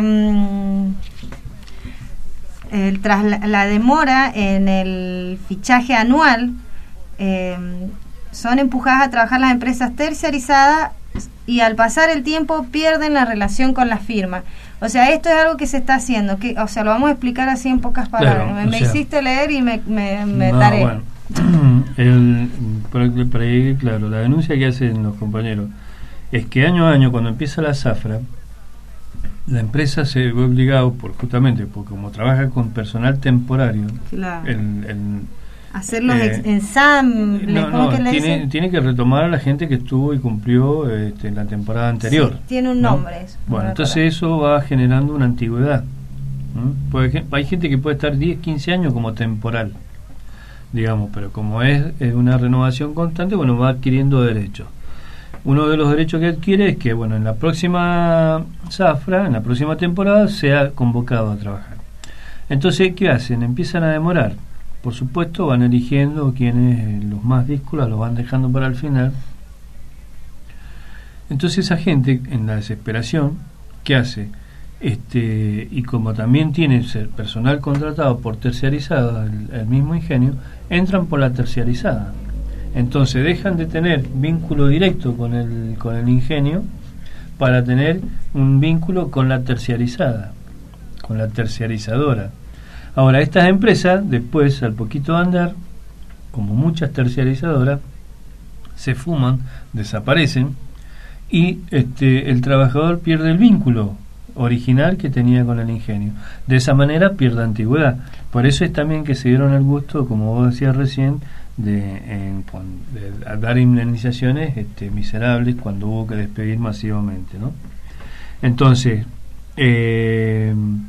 el, tras la, la demora en el fichaje anual eh, son empujadas a trabajar las empresas terciarizadas y al pasar el tiempo pierden la relación con la firma. O sea, esto es algo que se está haciendo, que, o sea, lo vamos a explicar así en pocas palabras. Claro, me, me sea, hiciste leer y me, me, me no, taré. Bueno, el, para, para ir claro, la denuncia que hacen los compañeros es que año a año, cuando empieza la zafra, la empresa se ve obligado, por justamente porque como trabaja con personal temporario, claro, el, el, hacer los eh, ensambles, no, no, que tiene, tiene que retomar a la gente que estuvo y cumplió este, la temporada anterior. Sí, tiene un ¿no? nombre eso. Bueno, entonces eso va generando una antigüedad. ¿no? Porque hay gente que puede estar diez, quince años como temporal, digamos, pero como es, es una renovación constante, bueno, va adquiriendo derechos. Uno de los derechos que adquiere es que, bueno, en la próxima zafra, en la próxima temporada, sea convocado a trabajar. Entonces, ¿qué hacen? Empiezan a demorar. Por supuesto, van eligiendo quienes los más díscolos los van dejando para el final. Entonces, esa gente, en la desesperación, ¿qué hace? Este, y como también tiene personal contratado por terciarizada, el, el mismo ingenio, entran por la terciarizada. Entonces dejan de tener vínculo directo con el con el ingenio para tener un vínculo con la terciarizada, con la terciarizadora. Ahora, estas empresas, después, al poquito de andar, como muchas terciarizadoras, se fuman, desaparecen y este el trabajador pierde el vínculo original que tenía con el ingenio. De esa manera pierde antigüedad. Por eso es también que se dieron el gusto, como vos decías recién, de, en, de dar indemnizaciones este, miserables cuando hubo que despedir masivamente, ¿no? Entonces, eh,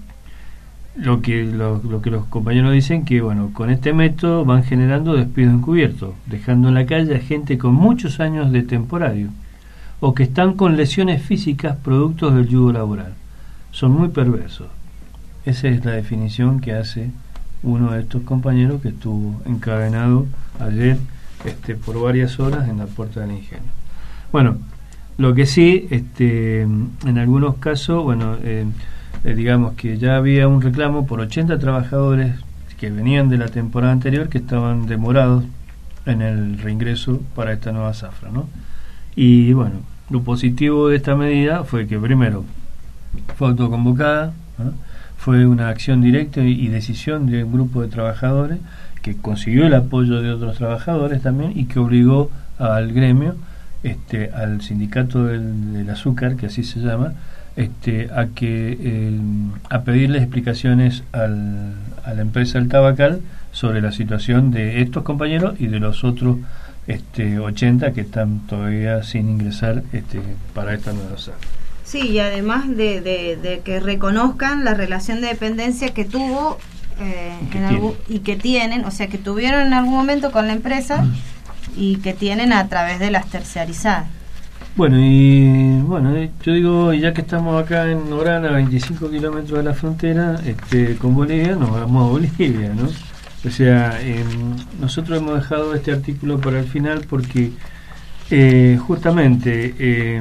lo que lo, lo que los compañeros dicen que bueno, con este método van generando despidos encubiertos, dejando en la calle a gente con muchos años de temporario o que están con lesiones físicas productos del yugo laboral. Son muy perversos. Esa es la definición que hace uno de estos compañeros que estuvo encadenado ayer este, por varias horas en la puerta del ingenio. Bueno, lo que sí, este, en algunos casos, bueno, eh, eh, digamos que ya había un reclamo por ochenta trabajadores que venían de la temporada anterior que estaban demorados en el reingreso para esta nueva zafra, ¿no? Y bueno, lo positivo de esta medida fue que primero fue autoconvocada, ¿no? Fue una acción directa y, y decisión de un grupo de trabajadores que consiguió el apoyo de otros trabajadores también y que obligó al gremio, este, al sindicato del, del azúcar, que así se llama, este, a que eh, a pedirles explicaciones al, a la empresa El Tabacal sobre la situación de estos compañeros y de los otros este, ochenta que están todavía sin ingresar este, para esta nueva zafra. Sí, y además de, de, de que reconozcan la relación de dependencia que tuvo eh, y, que en algún, y que tienen, o sea, que tuvieron en algún momento con la empresa mm. y que tienen a través de las terciarizadas. Bueno, y bueno, yo digo, ya que estamos acá en Orán, a veinticinco kilómetros de la frontera este, con Bolivia, nos vamos a Bolivia, ¿no? O sea, eh, nosotros hemos dejado este artículo para el final porque eh, justamente eh,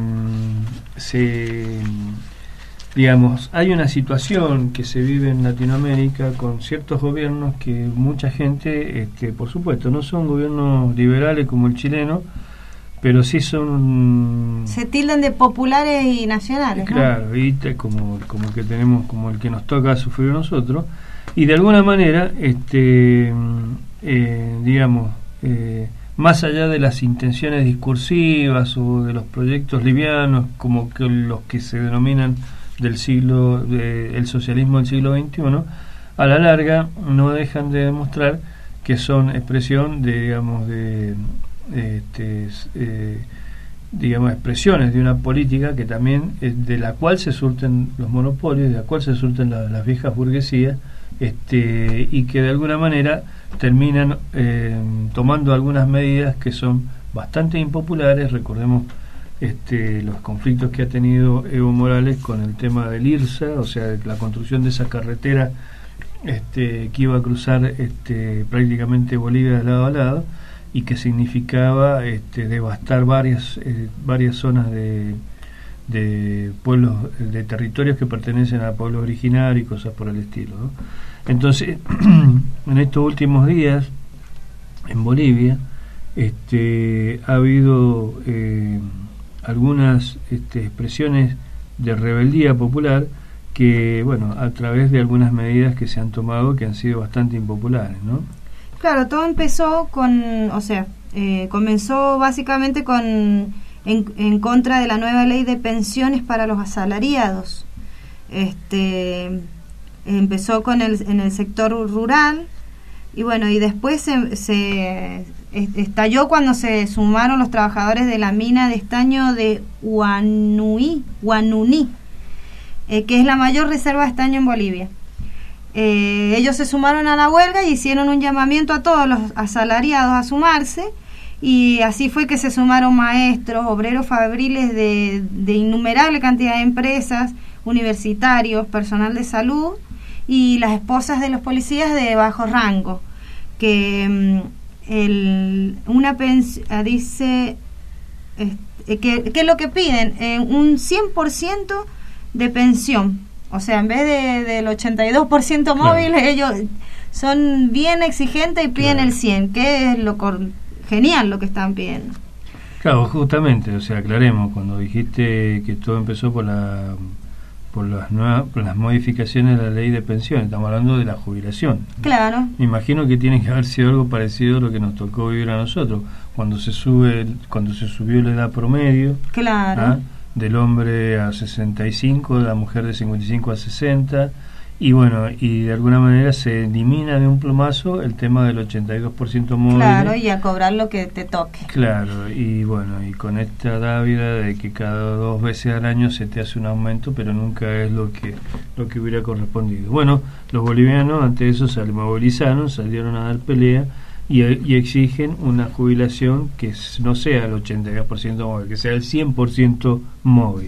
se, digamos, hay una situación que se vive en Latinoamérica con ciertos gobiernos que mucha gente, este, por supuesto, no son gobiernos liberales como el chileno, pero sí son... Se tildan de populares y nacionales, claro, ¿no? Y te, como, como que tenemos, como el que nos toca sufrir nosotros, y de alguna manera, este, eh, digamos, eh, más allá de las intenciones discursivas o de los proyectos livianos, como que los que se denominan del siglo, de, el socialismo del siglo veintiuno, a la larga no dejan de demostrar que son expresión de, digamos, de Este, eh, digamos expresiones de una política que también eh, de la cual se surten los monopolios, de la cual se surten la, las viejas burguesías, este, y que de alguna manera terminan eh, tomando algunas medidas que son bastante impopulares. Recordemos este, los conflictos que ha tenido Evo Morales con el tema del IRSA, o sea, la construcción de esa carretera este, que iba a cruzar este, prácticamente Bolivia de lado a lado, y que significaba este, devastar varias eh, varias zonas de, de pueblos, de territorios que pertenecen a pueblos originarios y cosas por el estilo, ¿no? Entonces, en estos últimos días, en Bolivia, este, ha habido eh, algunas este, expresiones de rebeldía popular que, bueno, a través de algunas medidas que se han tomado que han sido bastante impopulares, ¿no? Claro, todo empezó con, o sea, eh, comenzó básicamente con en, en contra de la nueva ley de pensiones para los asalariados. Este empezó con el en el sector rural y bueno, y después se, se estalló cuando se sumaron los trabajadores de la mina de estaño de Huanuí, Huanuní, eh, que es la mayor reserva de estaño en Bolivia. Eh, ellos se sumaron a la huelga y hicieron un llamamiento a todos los asalariados a sumarse, y así fue que se sumaron maestros, obreros fabriles de, de innumerable cantidad de empresas, universitarios, personal de salud y las esposas de los policías de bajo rango, que el, una pensión dice eh, que, que es lo que piden, eh, un cien por ciento de pensión. O sea, en vez de, del ochenta y dos por ciento móvil, claro, ellos son bien exigentes y piden claro. el cien, que es lo cor- genial lo que están pidiendo. Claro, justamente, o sea, aclaremos, cuando dijiste que todo empezó por la por las nuevas por las modificaciones de la ley de pensiones, estamos hablando de la jubilación. Claro. Me imagino que tiene que haber sido algo parecido a lo que nos tocó vivir a nosotros, cuando se sube cuando se subió la edad promedio. Claro. ¿ah? del hombre a sesenta y cinco, de la mujer de cincuenta y cinco a sesenta, y bueno, y de alguna manera se elimina de un plumazo el tema del ochenta y dos por ciento móvil. Claro, y a cobrar lo que te toque. Claro, y bueno, y con esta dávida de que cada dos veces al año se te hace un aumento, pero nunca es lo que lo que hubiera correspondido. Bueno, los bolivianos ante eso se movilizaron, salieron a dar pelea y, y exigen una jubilación que no sea el ochenta y dos por ciento móvil, que sea el cien por ciento móvil.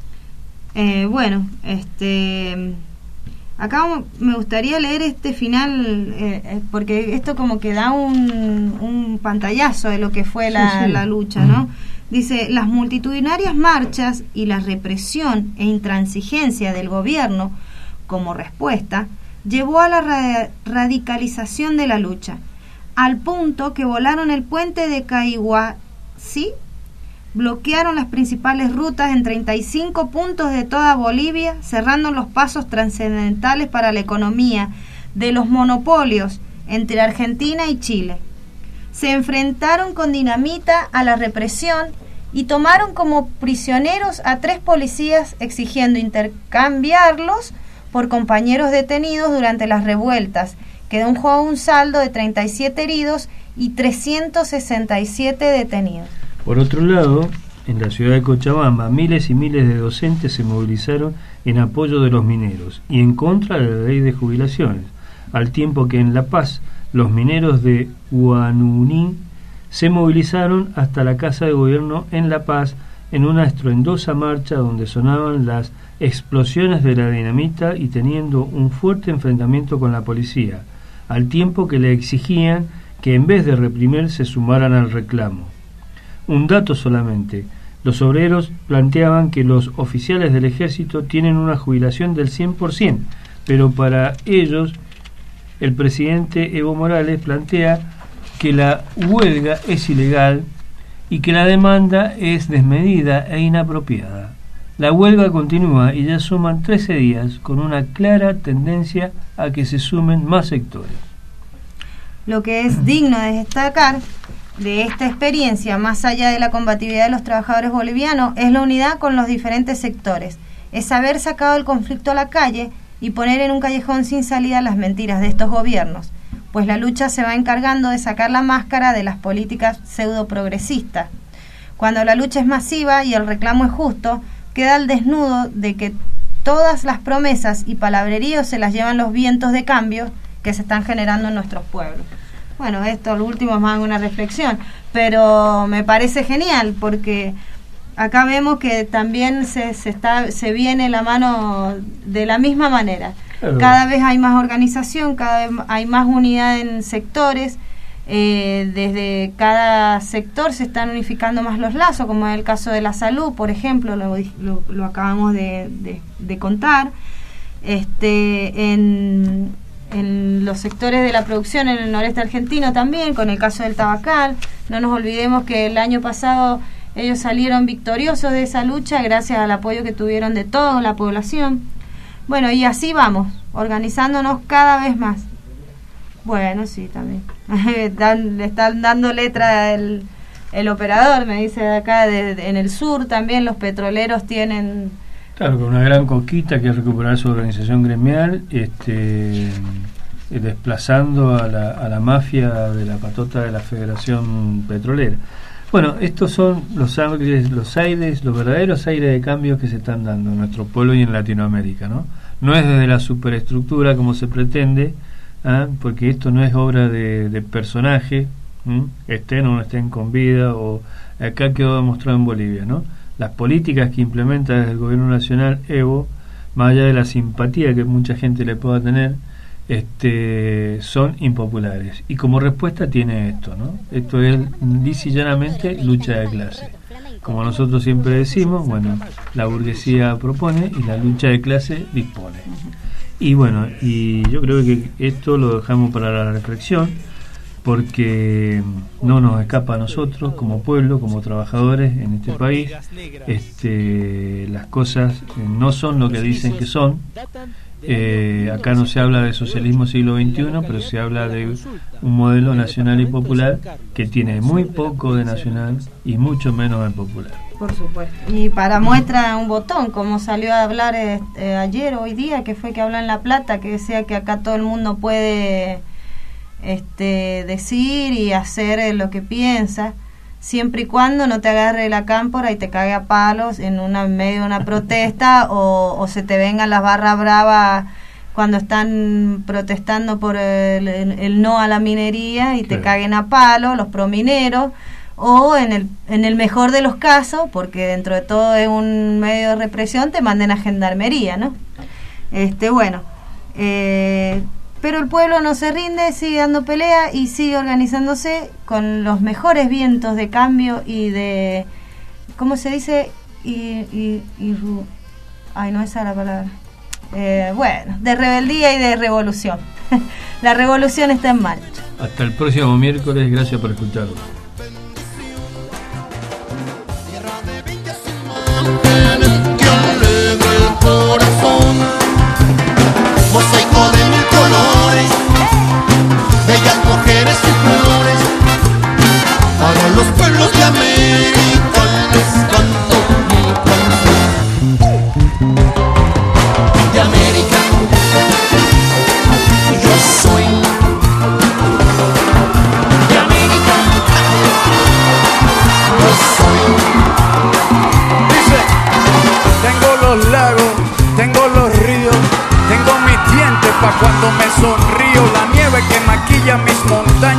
Eh, bueno, este... Acá me gustaría leer este final, eh, porque esto como que da un, un pantallazo de lo que fue la, sí, sí. la lucha, ¿no? Dice, las multitudinarias marchas y la represión e intransigencia del gobierno como respuesta llevó a la ra- radicalización de la lucha, al punto que volaron el puente de Caihuasí, bloquearon las principales rutas en treinta y cinco puntos de toda Bolivia, cerrando los pasos trascendentales para la economía de los monopolios entre Argentina y Chile. Se enfrentaron con dinamita a la represión y tomaron como prisioneros a tres policías, exigiendo intercambiarlos por compañeros detenidos durante las revueltas, que dejó un saldo de treinta y siete heridos y trescientos sesenta y siete detenidos. Por otro lado, en la ciudad de Cochabamba, miles y miles de docentes se movilizaron en apoyo de los mineros y en contra de la ley de jubilaciones, al tiempo que en La Paz, los mineros de Huanuní se movilizaron hasta la Casa de Gobierno en La Paz en una estruendosa marcha donde sonaban las explosiones de la dinamita y teniendo un fuerte enfrentamiento con la policía, al tiempo que le exigían que en vez de reprimir se sumaran al reclamo. Un dato solamente, los obreros planteaban que los oficiales del ejército tienen una jubilación del cien por ciento, pero para ellos el presidente Evo Morales plantea que la huelga es ilegal y que la demanda es desmedida e inapropiada. La huelga continúa y ya suman trece días con una clara tendencia a que se sumen más sectores. Lo que es digno de destacar de esta experiencia, más allá de la combatividad de los trabajadores bolivianos, es la unidad con los diferentes sectores, es haber sacado el conflicto a la calle y poner en un callejón sin salida las mentiras de estos gobiernos, pues la lucha se va encargando de sacar la máscara de las políticas pseudo progresistas. Cuando la lucha es masiva y el reclamo es justo, queda al desnudo de que todas las promesas y palabreríos se las llevan los vientos de cambio que se están generando en nuestros pueblos. Bueno, esto lo último es más una reflexión, pero me parece genial porque acá vemos que también se, se está se viene la mano de la misma manera. Claro. Cada vez hay más organización, cada vez hay más unidad en sectores, eh, desde cada sector se están unificando más los lazos, como es el caso de la salud, por ejemplo, lo, lo, lo acabamos de, de, de contar. Este, en en los sectores de la producción en el noreste argentino también, con el caso del tabacal. No nos olvidemos que el año pasado ellos salieron victoriosos de esa lucha gracias al apoyo que tuvieron de toda la población. Bueno, y así vamos, organizándonos cada vez más. Bueno, sí, también. Dan, le están dando letra el, el operador, me dice de acá, de, de, en el sur también los petroleros tienen... Claro, con una gran conquista que es recuperar su organización gremial, este, desplazando a la, a la mafia de la patota de la Federación Petrolera. Bueno, estos son los aires, los aires, los verdaderos aires de cambio que se están dando en nuestro pueblo y en Latinoamérica, ¿no? No es desde la superestructura como se pretende, ¿eh? Porque esto no es obra de, de personaje, ¿eh? estén o no estén con vida, o acá quedó demostrado en Bolivia, ¿no? Las políticas que implementa desde el gobierno nacional Evo, más allá de la simpatía que mucha gente le pueda tener, este, son impopulares. Y como respuesta tiene esto, ¿no? Esto es lisa y llanamente lucha de clase. Como nosotros siempre decimos, bueno, la burguesía propone y la lucha de clase dispone. Y bueno, y yo creo que esto lo dejamos para la reflexión, porque no nos escapa a nosotros como pueblo, como trabajadores en este país. Este, las cosas no son lo que dicen que son, Eh, acá no se habla de socialismo siglo veintiuno, pero se habla de un modelo nacional y popular que tiene muy poco de nacional y mucho menos de popular. Por supuesto. Y para muestra un botón, como salió a hablar eh, ayer, hoy día, que fue que habló en La Plata, que decía que acá todo el mundo puede este, decir y hacer lo que piensa, siempre y cuando no te agarre la cámpora y te cague a palos en una en medio de una protesta o, o se te vengan las barras bravas cuando están protestando por el, el, el no a la minería y te sí. caguen a palos los promineros, o en el en el mejor de los casos, porque dentro de todo es un medio de represión, te manden a gendarmería, ¿no? Este bueno, eh, pero el pueblo no se rinde, sigue dando pelea y sigue organizándose con los mejores vientos de cambio y de, ¿cómo se dice? Y, y, y ay, no, esa es la palabra. Eh, bueno, de rebeldía y de revolución. La revolución está en marcha. Hasta el próximo miércoles, gracias por escucharnos. Mosaico de mil colores, bellas mujeres y flores, para los pueblos de América les canto mi canción. De América yo soy, de América yo soy. Dice, tengo los lagos, tengo los ríos, tengo mis dientes pa' cuando me sonrío, la nieve que maquilla mis montañas